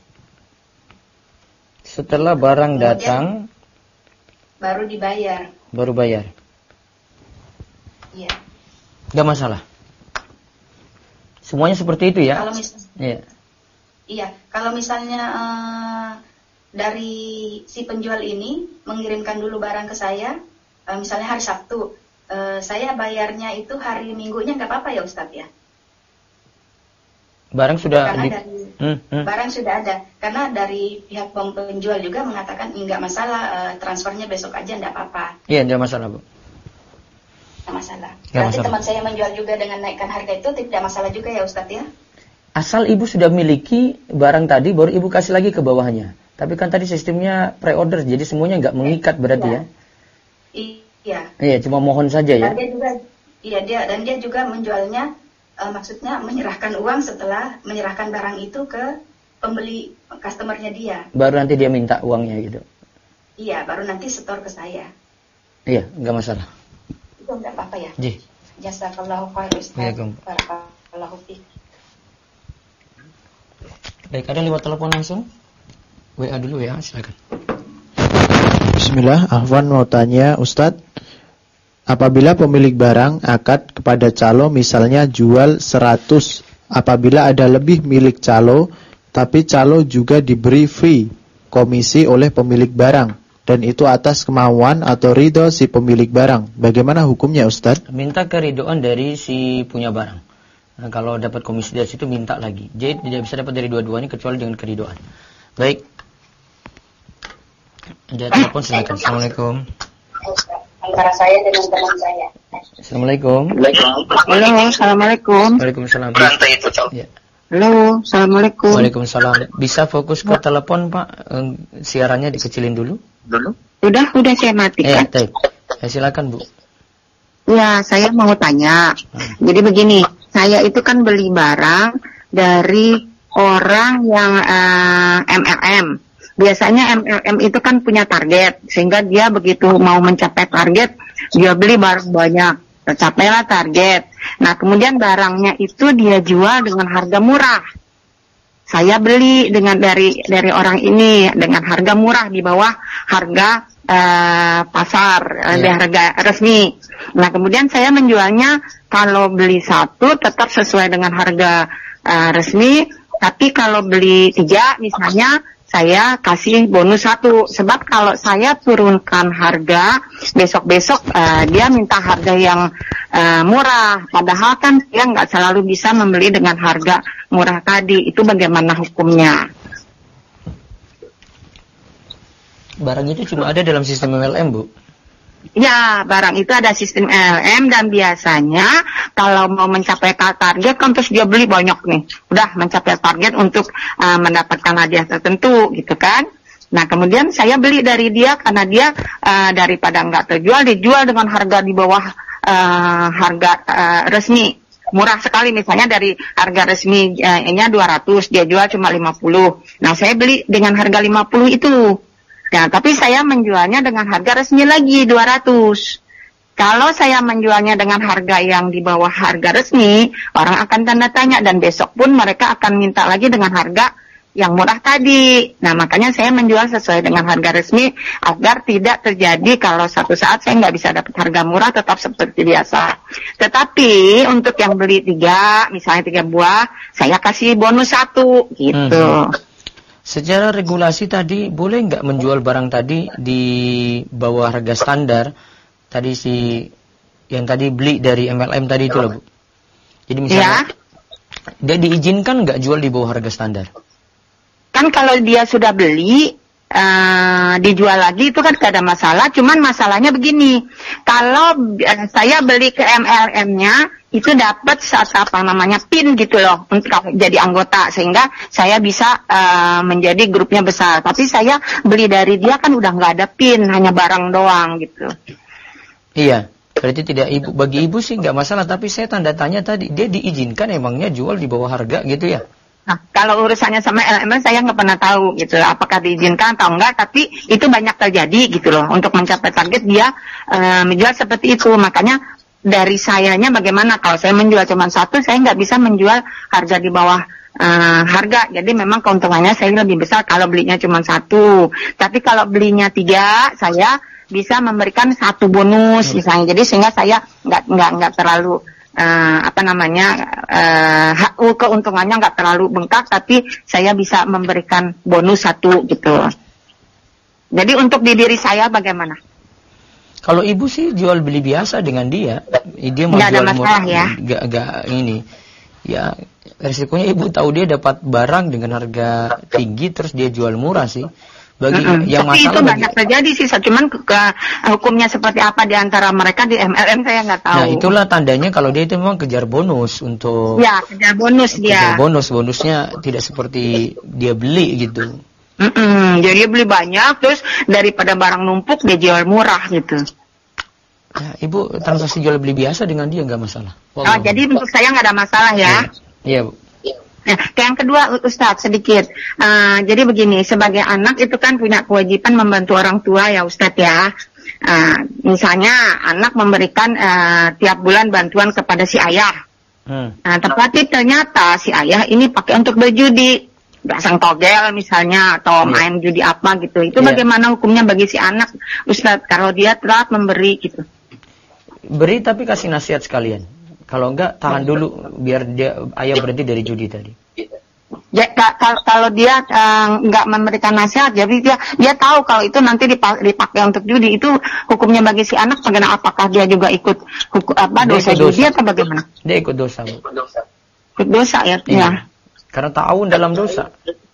Setelah barang datang baru dibayar. Baru bayar. Iya. Gak masalah. Semuanya seperti itu ya? Kalau misalnya Iya, kalau misalnya dari si penjual ini mengirimkan dulu barang ke saya, misalnya hari Sabtu, saya bayarnya itu hari Minggunya nggak apa-apa ya Ustadz ya? Barang sudah barang sudah ada, karena dari pihak penjual juga mengatakan nggak masalah, transfernya besok aja nggak apa-apa. Iya, nggak masalah Bu. Nggak masalah. Berarti teman saya menjual juga dengan naikkan harga itu tidak masalah juga ya Ustadz ya? Asal ibu sudah miliki barang tadi, baru ibu kasih lagi ke bawahnya. Tapi kan tadi sistemnya pre-order, jadi semuanya nggak mengikat berarti ya? Iya. Iya, cuma mohon saja ya. Dan dia juga menjualnya, maksudnya menyerahkan uang setelah menyerahkan barang itu ke pembeli, customernya dia. Baru nanti dia minta uangnya gitu. Iya, baru nanti setor ke saya. Iya, nggak masalah. Itu nggak apa-apa ya? Ji. Jazakallahu khairan Ustaz. Barakallahu fiik. Baik, ada lewat telepon langsung? WA dulu ya, silakan. Bismillah, Ahwan mau tanya Ustadz, apabila pemilik barang akad kepada calo misalnya jual 100, apabila ada lebih milik calo, tapi calo juga diberi fee komisi oleh pemilik barang, dan itu atas kemauan atau ridho si pemilik barang, bagaimana hukumnya Ustadz? Minta keridhaan dari si punya barang. Nah, kalau dapat komisi dari situ minta lagi. Jadi tidak bisa dapat dari dua-duanya kecuali dengan keridhaan. Baik. Ada telepon silakan. Assalamualaikum. Antara saya dengan teman saya. Assalamualaikum. Halo, assalamualaikum. Waalaikumsalam. Ya. Halo, assalamualaikum. Waalaikumsalam. Bisa fokus ke telepon Pak? Siarannya dikecilin dulu. Udah saya matikan. Silakan Bu. Ya, saya mau tanya. Jadi begini. Saya itu kan beli barang dari orang yang MLM. Biasanya MLM itu kan punya target, sehingga dia begitu mau mencapai target, dia beli barang banyak, tercapailah target. Nah, kemudian barangnya itu dia jual dengan harga murah. saya beli dari orang ini dengan harga murah di bawah harga pasar, di harga resmi. Nah, kemudian saya menjualnya kalau beli satu tetap sesuai dengan harga resmi, tapi kalau beli 3 misalnya saya kasih bonus 1. Sebab kalau saya turunkan harga, besok-besok dia minta harga yang murah. Padahal kan dia nggak selalu bisa membeli dengan harga murah tadi. Itu bagaimana hukumnya? Barang itu cuma ada dalam sistem MLM, Bu? Ya, barang itu ada sistem MLM dan biasanya kalau mau mencapai target kan terus dia beli banyak nih. Udah mencapai target untuk mendapatkan hadiah tertentu gitu kan. Nah, kemudian saya beli dari dia karena dia daripada nggak terjual, dijual dengan harga di bawah harga resmi. Murah sekali, misalnya dari harga resminya 200, dia jual cuma 50. Nah, saya beli dengan harga 50 itu. Nah, tapi saya menjualnya dengan harga resmi lagi 200. Kalau saya menjualnya dengan harga yang di bawah harga resmi, orang akan tanda tanya dan besok pun mereka akan minta lagi dengan harga yang murah tadi. Nah, makanya saya menjual sesuai dengan harga resmi agar tidak terjadi kalau suatu saat saya nggak bisa dapat harga murah, tetap seperti biasa. Tetapi untuk yang beli 3, misalnya 3 buah, saya kasih bonus 1 gitu. Secara regulasi tadi boleh nggak menjual barang tadi di bawah harga standar tadi yang tadi beli dari MLM tadi itu loh, Bu? Jadi misalnya dia diizinkan nggak jual di bawah harga standar? Kan kalau dia sudah beli dijual lagi itu kan gak ada masalah. Cuman masalahnya begini, kalau saya beli ke MLM-nya itu dapat PIN gitu loh untuk jadi anggota, sehingga saya bisa menjadi grupnya besar. Tapi saya beli dari dia kan udah nggak ada PIN, hanya barang doang gitu. Iya, berarti bagi ibu sih nggak masalah. Tapi saya tanda tanya tadi, dia diizinkan emangnya jual di bawah harga gitu ya? Nah, kalau urusannya sama LMS saya nggak pernah tahu gitu, apakah diizinkan atau enggak. Tapi itu banyak terjadi gitu loh. Untuk mencapai target dia menjual seperti itu. Makanya dari sayanya bagaimana, kalau saya menjual cuma 1, saya nggak bisa menjual harga di bawah harga. Jadi memang keuntungannya saya lebih besar kalau belinya cuma 1. Tapi kalau belinya 3, saya bisa memberikan 1 bonus misalnya. Jadi sehingga saya nggak terlalu keuntungannya nggak terlalu bengkak, tapi saya bisa memberikan bonus 1 gitu. Jadi untuk di diri saya bagaimana? Kalau ibu sih jual beli biasa dengan dia mau nggak jual ada masalah ya? Nggak ini. Ya resikonya ibu tahu dia dapat barang dengan harga tinggi terus dia jual murah sih. Bagi yang tapi masalah itu banyak terjadi sih, cuman hukumnya seperti apa di antara mereka di MLM saya nggak tahu. Nah, itulah tandanya kalau dia itu memang kejar bonus untuk. Ya, kejar bonus dia. Bonusnya tidak seperti dia beli gitu. Jadi dia beli banyak, terus daripada barang numpuk dia jual murah gitu. Ya, ibu transaksi jual beli biasa dengan dia nggak masalah. Jadi untuk saya nggak ada masalah ya. Iya, Bu. Nah, yang kedua Ustadz sedikit. Jadi begini, sebagai anak itu kan punya kewajiban membantu orang tua ya Ustadz ya. Misalnya anak memberikan tiap bulan bantuan kepada si ayah. Tapi ternyata si ayah ini pakai untuk berjudi, pasang togel misalnya, atau main judi apa gitu. Itu bagaimana hukumnya bagi si anak Ustadz kalau dia telah memberi gitu? Beri tapi kasih nasihat sekalian. Kalau enggak, tahan dulu biar ayah berhenti dari judi tadi. Ya, kalau dia enggak memberikan nasihat, jadi dia tahu kalau itu nanti dipakai untuk judi, itu hukumnya bagi si anak bagaimana? Apakah dia juga ikut dosa judi atau bagaimana? Dia ikut dosa, Bu. Ikut dosa ya? Iya. Karena ta'awun dalam dosa.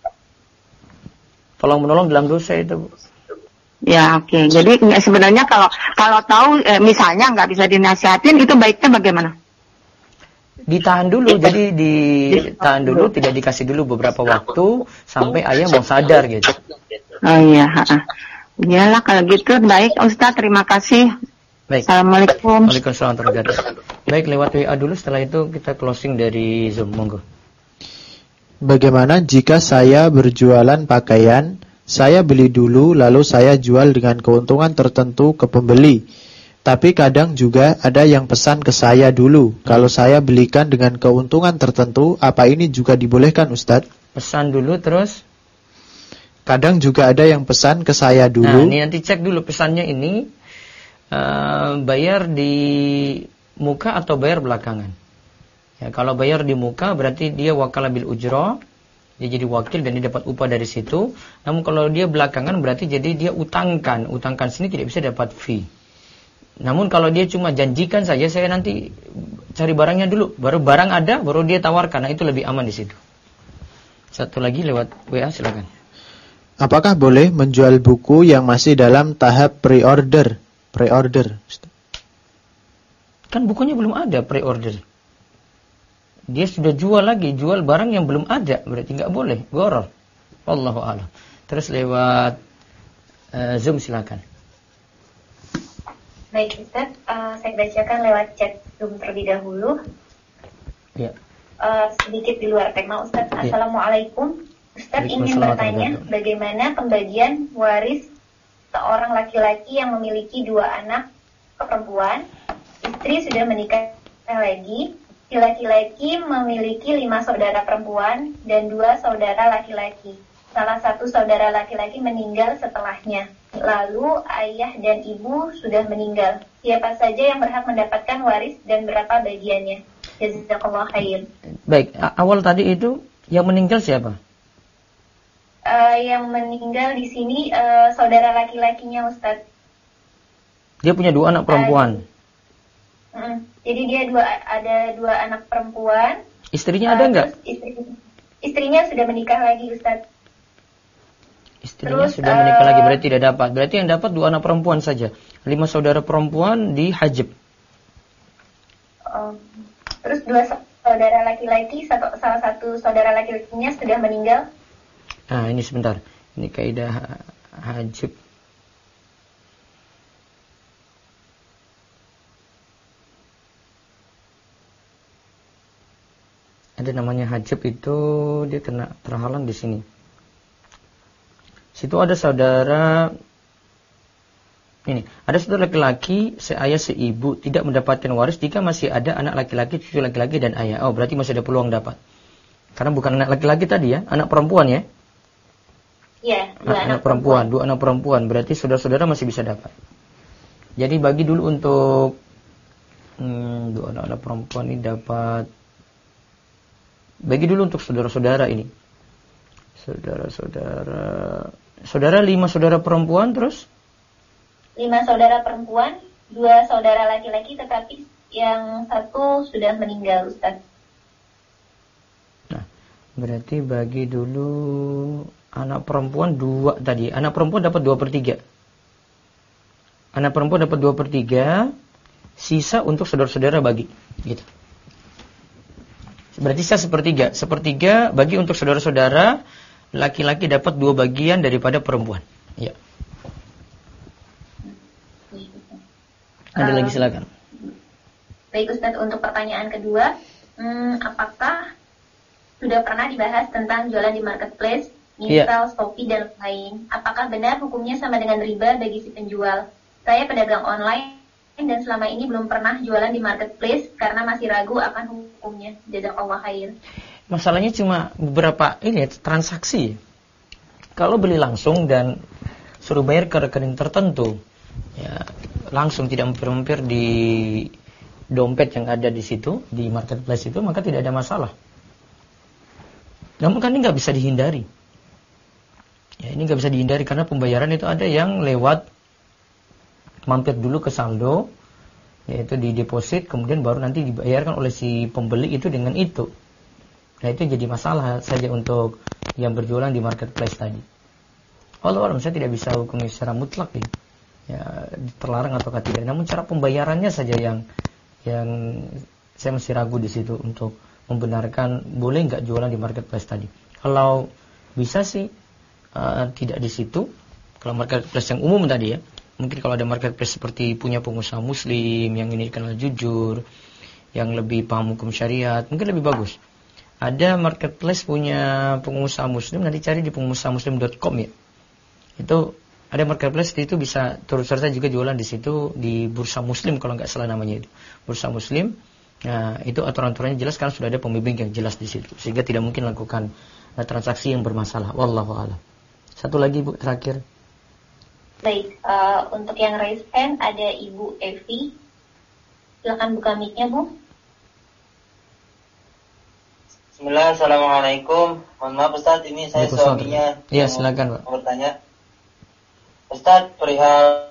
Tolong menolong dalam dosa itu, Bu. Ya, oke. Jadi sebenarnya kalau tahu misalnya nggak bisa dinasihatin, itu baiknya bagaimana? Ditahan dulu, jadi ditahan dulu, tidak dikasih dulu beberapa waktu sampai ayah mau sadar gitu. Oh iya, iyalah kalau gitu. Baik Ustaz, terima kasih. Baik. Assalamualaikum. Waalaikumsalam warahmatullahi wabarakatuh. Baik, lewat WA dulu, setelah itu kita closing dari Zoom, monggo. Bagaimana jika saya berjualan pakaian, saya beli dulu lalu saya jual dengan keuntungan tertentu ke pembeli. Tapi kadang juga ada yang pesan ke saya dulu. Kalau saya belikan dengan keuntungan tertentu, apa ini juga dibolehkan Ustadz? Pesan dulu terus. Kadang juga ada yang pesan ke saya dulu. Nah, ini nanti cek dulu pesannya ini bayar di muka atau bayar belakangan. Ya, kalau bayar di muka berarti dia wakala bil ujrah, dia jadi wakil dan dia dapat upah dari situ. Namun kalau dia belakangan berarti jadi dia utangkan sini tidak bisa dapat fee. Namun kalau dia cuma janjikan saja, saya nanti cari barangnya dulu, baru barang ada, baru dia tawarkan. Nah, itu lebih aman di situ. Satu lagi lewat WA, silakan. Apakah boleh menjual buku yang masih dalam tahap pre-order? Kan bukunya belum ada pre-order. Dia sudah jual barang yang belum ada, berarti nggak boleh, gharar. Wallahu a'lam. Terus lewat Zoom silakan. Baik Ustaz, saya bacakan lewat chat Zoom terlebih dahulu. Ya. Sedikit di luar tema Ustaz. Ya. Assalamualaikum. Ustaz ingin bertanya bagaimana pembagian waris seorang laki-laki yang memiliki 2 anak perempuan, istri sudah menikah lagi, si laki-laki memiliki 5 saudara perempuan dan 2 saudara laki-laki. Salah satu saudara laki-laki meninggal setelahnya. Lalu ayah dan ibu sudah meninggal. Siapa saja yang berhak mendapatkan waris dan berapa bagiannya? Jazakallah khair. Baik, awal tadi itu yang meninggal siapa? Yang meninggal di sini saudara laki-lakinya Ustaz. Dia punya 2 anak perempuan. Jadi dia ada 2 anak perempuan. Istrinya ada enggak? Istrinya sudah menikah lagi Ustaz. Istrinya sudah menikah lagi, berarti tidak dapat. Berarti yang dapat 2 anak perempuan saja. 5 saudara perempuan dihajib. Terus 2 saudara laki-laki, salah satu saudara laki-lakinya sudah meninggal. Nah, ini sebentar. Ini kaidah hajib. Ada namanya hajib itu, dia kena terhalang di sini. Situ ada saudara ini, ada saudara laki-laki, seayah seibu tidak mendapatkan waris jika masih ada anak laki-laki, cucu laki-laki dan ayah. Oh, berarti masih ada peluang dapat. Karena bukan anak laki-laki tadi ya, anak perempuan ya. Iya, 2 anak perempuan. 2 anak perempuan, berarti saudara-saudara masih bisa dapat. Jadi bagi dulu untuk 2 anak perempuan ini dapat. Bagi dulu untuk saudara-saudara ini. Saudara 5 saudara perempuan terus? 5 saudara perempuan, 2 saudara laki-laki, tetapi yang satu sudah meninggal Ustaz. Nah, berarti bagi dulu anak perempuan 2 tadi. Anak perempuan dapat 2/3. Anak perempuan dapat 2/3, sisa untuk saudara-saudara bagi. Gitu. Berarti sisa sepertiga bagi untuk saudara-saudara, laki-laki dapat 2 bagian daripada perempuan. Ya. Ada lagi silakan. Baik Ustaz, untuk pertanyaan kedua, apakah sudah pernah dibahas tentang jualan di marketplace, misal Shopee dan lain? Apakah benar hukumnya sama dengan riba bagi si penjual? Saya pedagang online dan selama ini belum pernah jualan di marketplace karena masih ragu akan hukumnya. Jazakallah khair. Masalahnya cuma beberapa transaksi. Kalau beli langsung dan suruh bayar ke rekening tertentu, ya langsung tidak mampir-mampir di dompet yang ada di situ, di marketplace itu, maka tidak ada masalah. Namun kan ini nggak bisa dihindari. Ya, ini nggak bisa dihindari karena pembayaran itu ada yang lewat mampir dulu ke saldo, yaitu di deposit, kemudian baru nanti dibayarkan oleh si pembeli itu dengan itu. Nah, itu jadi masalah saja untuk yang berjualan di marketplace tadi. Wallahualam, saya tidak bisa hukumi secara mutlak ini. Ya, terlarang atau tidak. Namun cara pembayarannya saja yang saya masih ragu di situ untuk membenarkan boleh nggak jualan di marketplace tadi. Kalau bisa sih tidak di situ. Kalau marketplace yang umum tadi ya, mungkin kalau ada marketplace seperti punya pengusaha muslim yang ini dikenal jujur, yang lebih paham hukum syariat, mungkin lebih bagus. Ada marketplace punya pengusaha muslim, nanti cari di pengusahamuslim.com ya. Itu ada marketplace itu bisa turut serta juga jualan di situ di Bursa Muslim kalau nggak salah namanya itu. Bursa Muslim. Nah, itu aturan-aturannya jelas karena sudah ada pembimbing yang jelas di situ, sehingga tidak mungkin lakukan transaksi yang bermasalah. Wallahu a'lam. Satu lagi Bu, terakhir. Baik, untuk yang raise hand ada Ibu Evi. Silakan buka mic-nya, Bu. Bismillah, Assalamualaikum. Mohon maaf Ustaz, ini saya suaminya. Iya, silakan Pak. Bertanya. Ustaz, perihal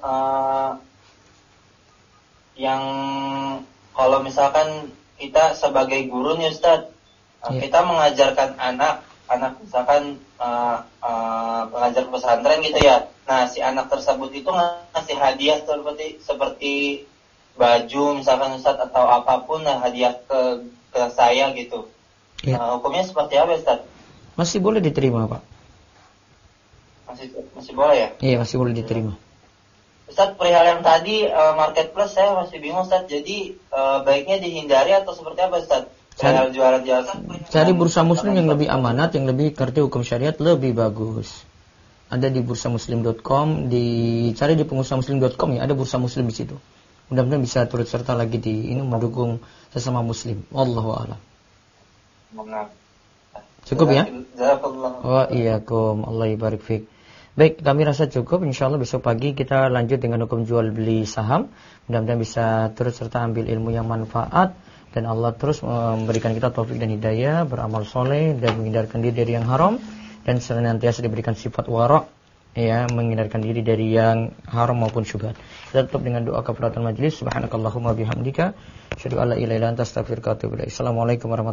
yang kalau misalkan kita sebagai guru nih Ustaz, kita mengajarkan anak misalkan pengajar pesantren gitu ya. Nah, si anak tersebut itu ngasih hadiah seperti baju misalkan Ustaz atau apapun hadiah ke saya gitu. Ya. Hukumnya seperti apa Ustaz? Masih boleh diterima Pak. Masih boleh ya? Iya, masih boleh diterima. Ustaz, perihal yang tadi marketplace saya masih bingung Ustaz. Jadi baiknya dihindari atau seperti apa Ustaz? Perihal jualan jasa. Cari bursa muslim yang lebih amanat, yang lebih ngerti hukum syariat, lebih bagus. Ada di bursamuslim.com, cari di pengusahamuslim.com ya, ada bursa muslim di situ. Mudah-mudahan bisa turut serta lagi di ini mendukung sesama muslim. Wallahu a'lam. Cukup ya? Wa iyyakum, Allah ibarik fik. Baik, kami rasa cukup. Insyaallah besok pagi kita lanjut dengan hukum jual beli saham. Mudah-mudahan bisa turut serta ambil ilmu yang manfaat, dan Allah terus memberikan kita taufik dan hidayah, beramal soleh dan menghindarkan diri dari yang haram, dan senantiasa diberikan sifat wara', ya, menghindarkan diri dari yang haram maupun syubhat. Kita tutup dengan doa kafaratul majlis. Subhanakallahumma bihamdika asyhadu an la ilaha illa anta astaghfiruka wa atubu ilaik. Assalamualaikum warahmatullahi wabarakatuh.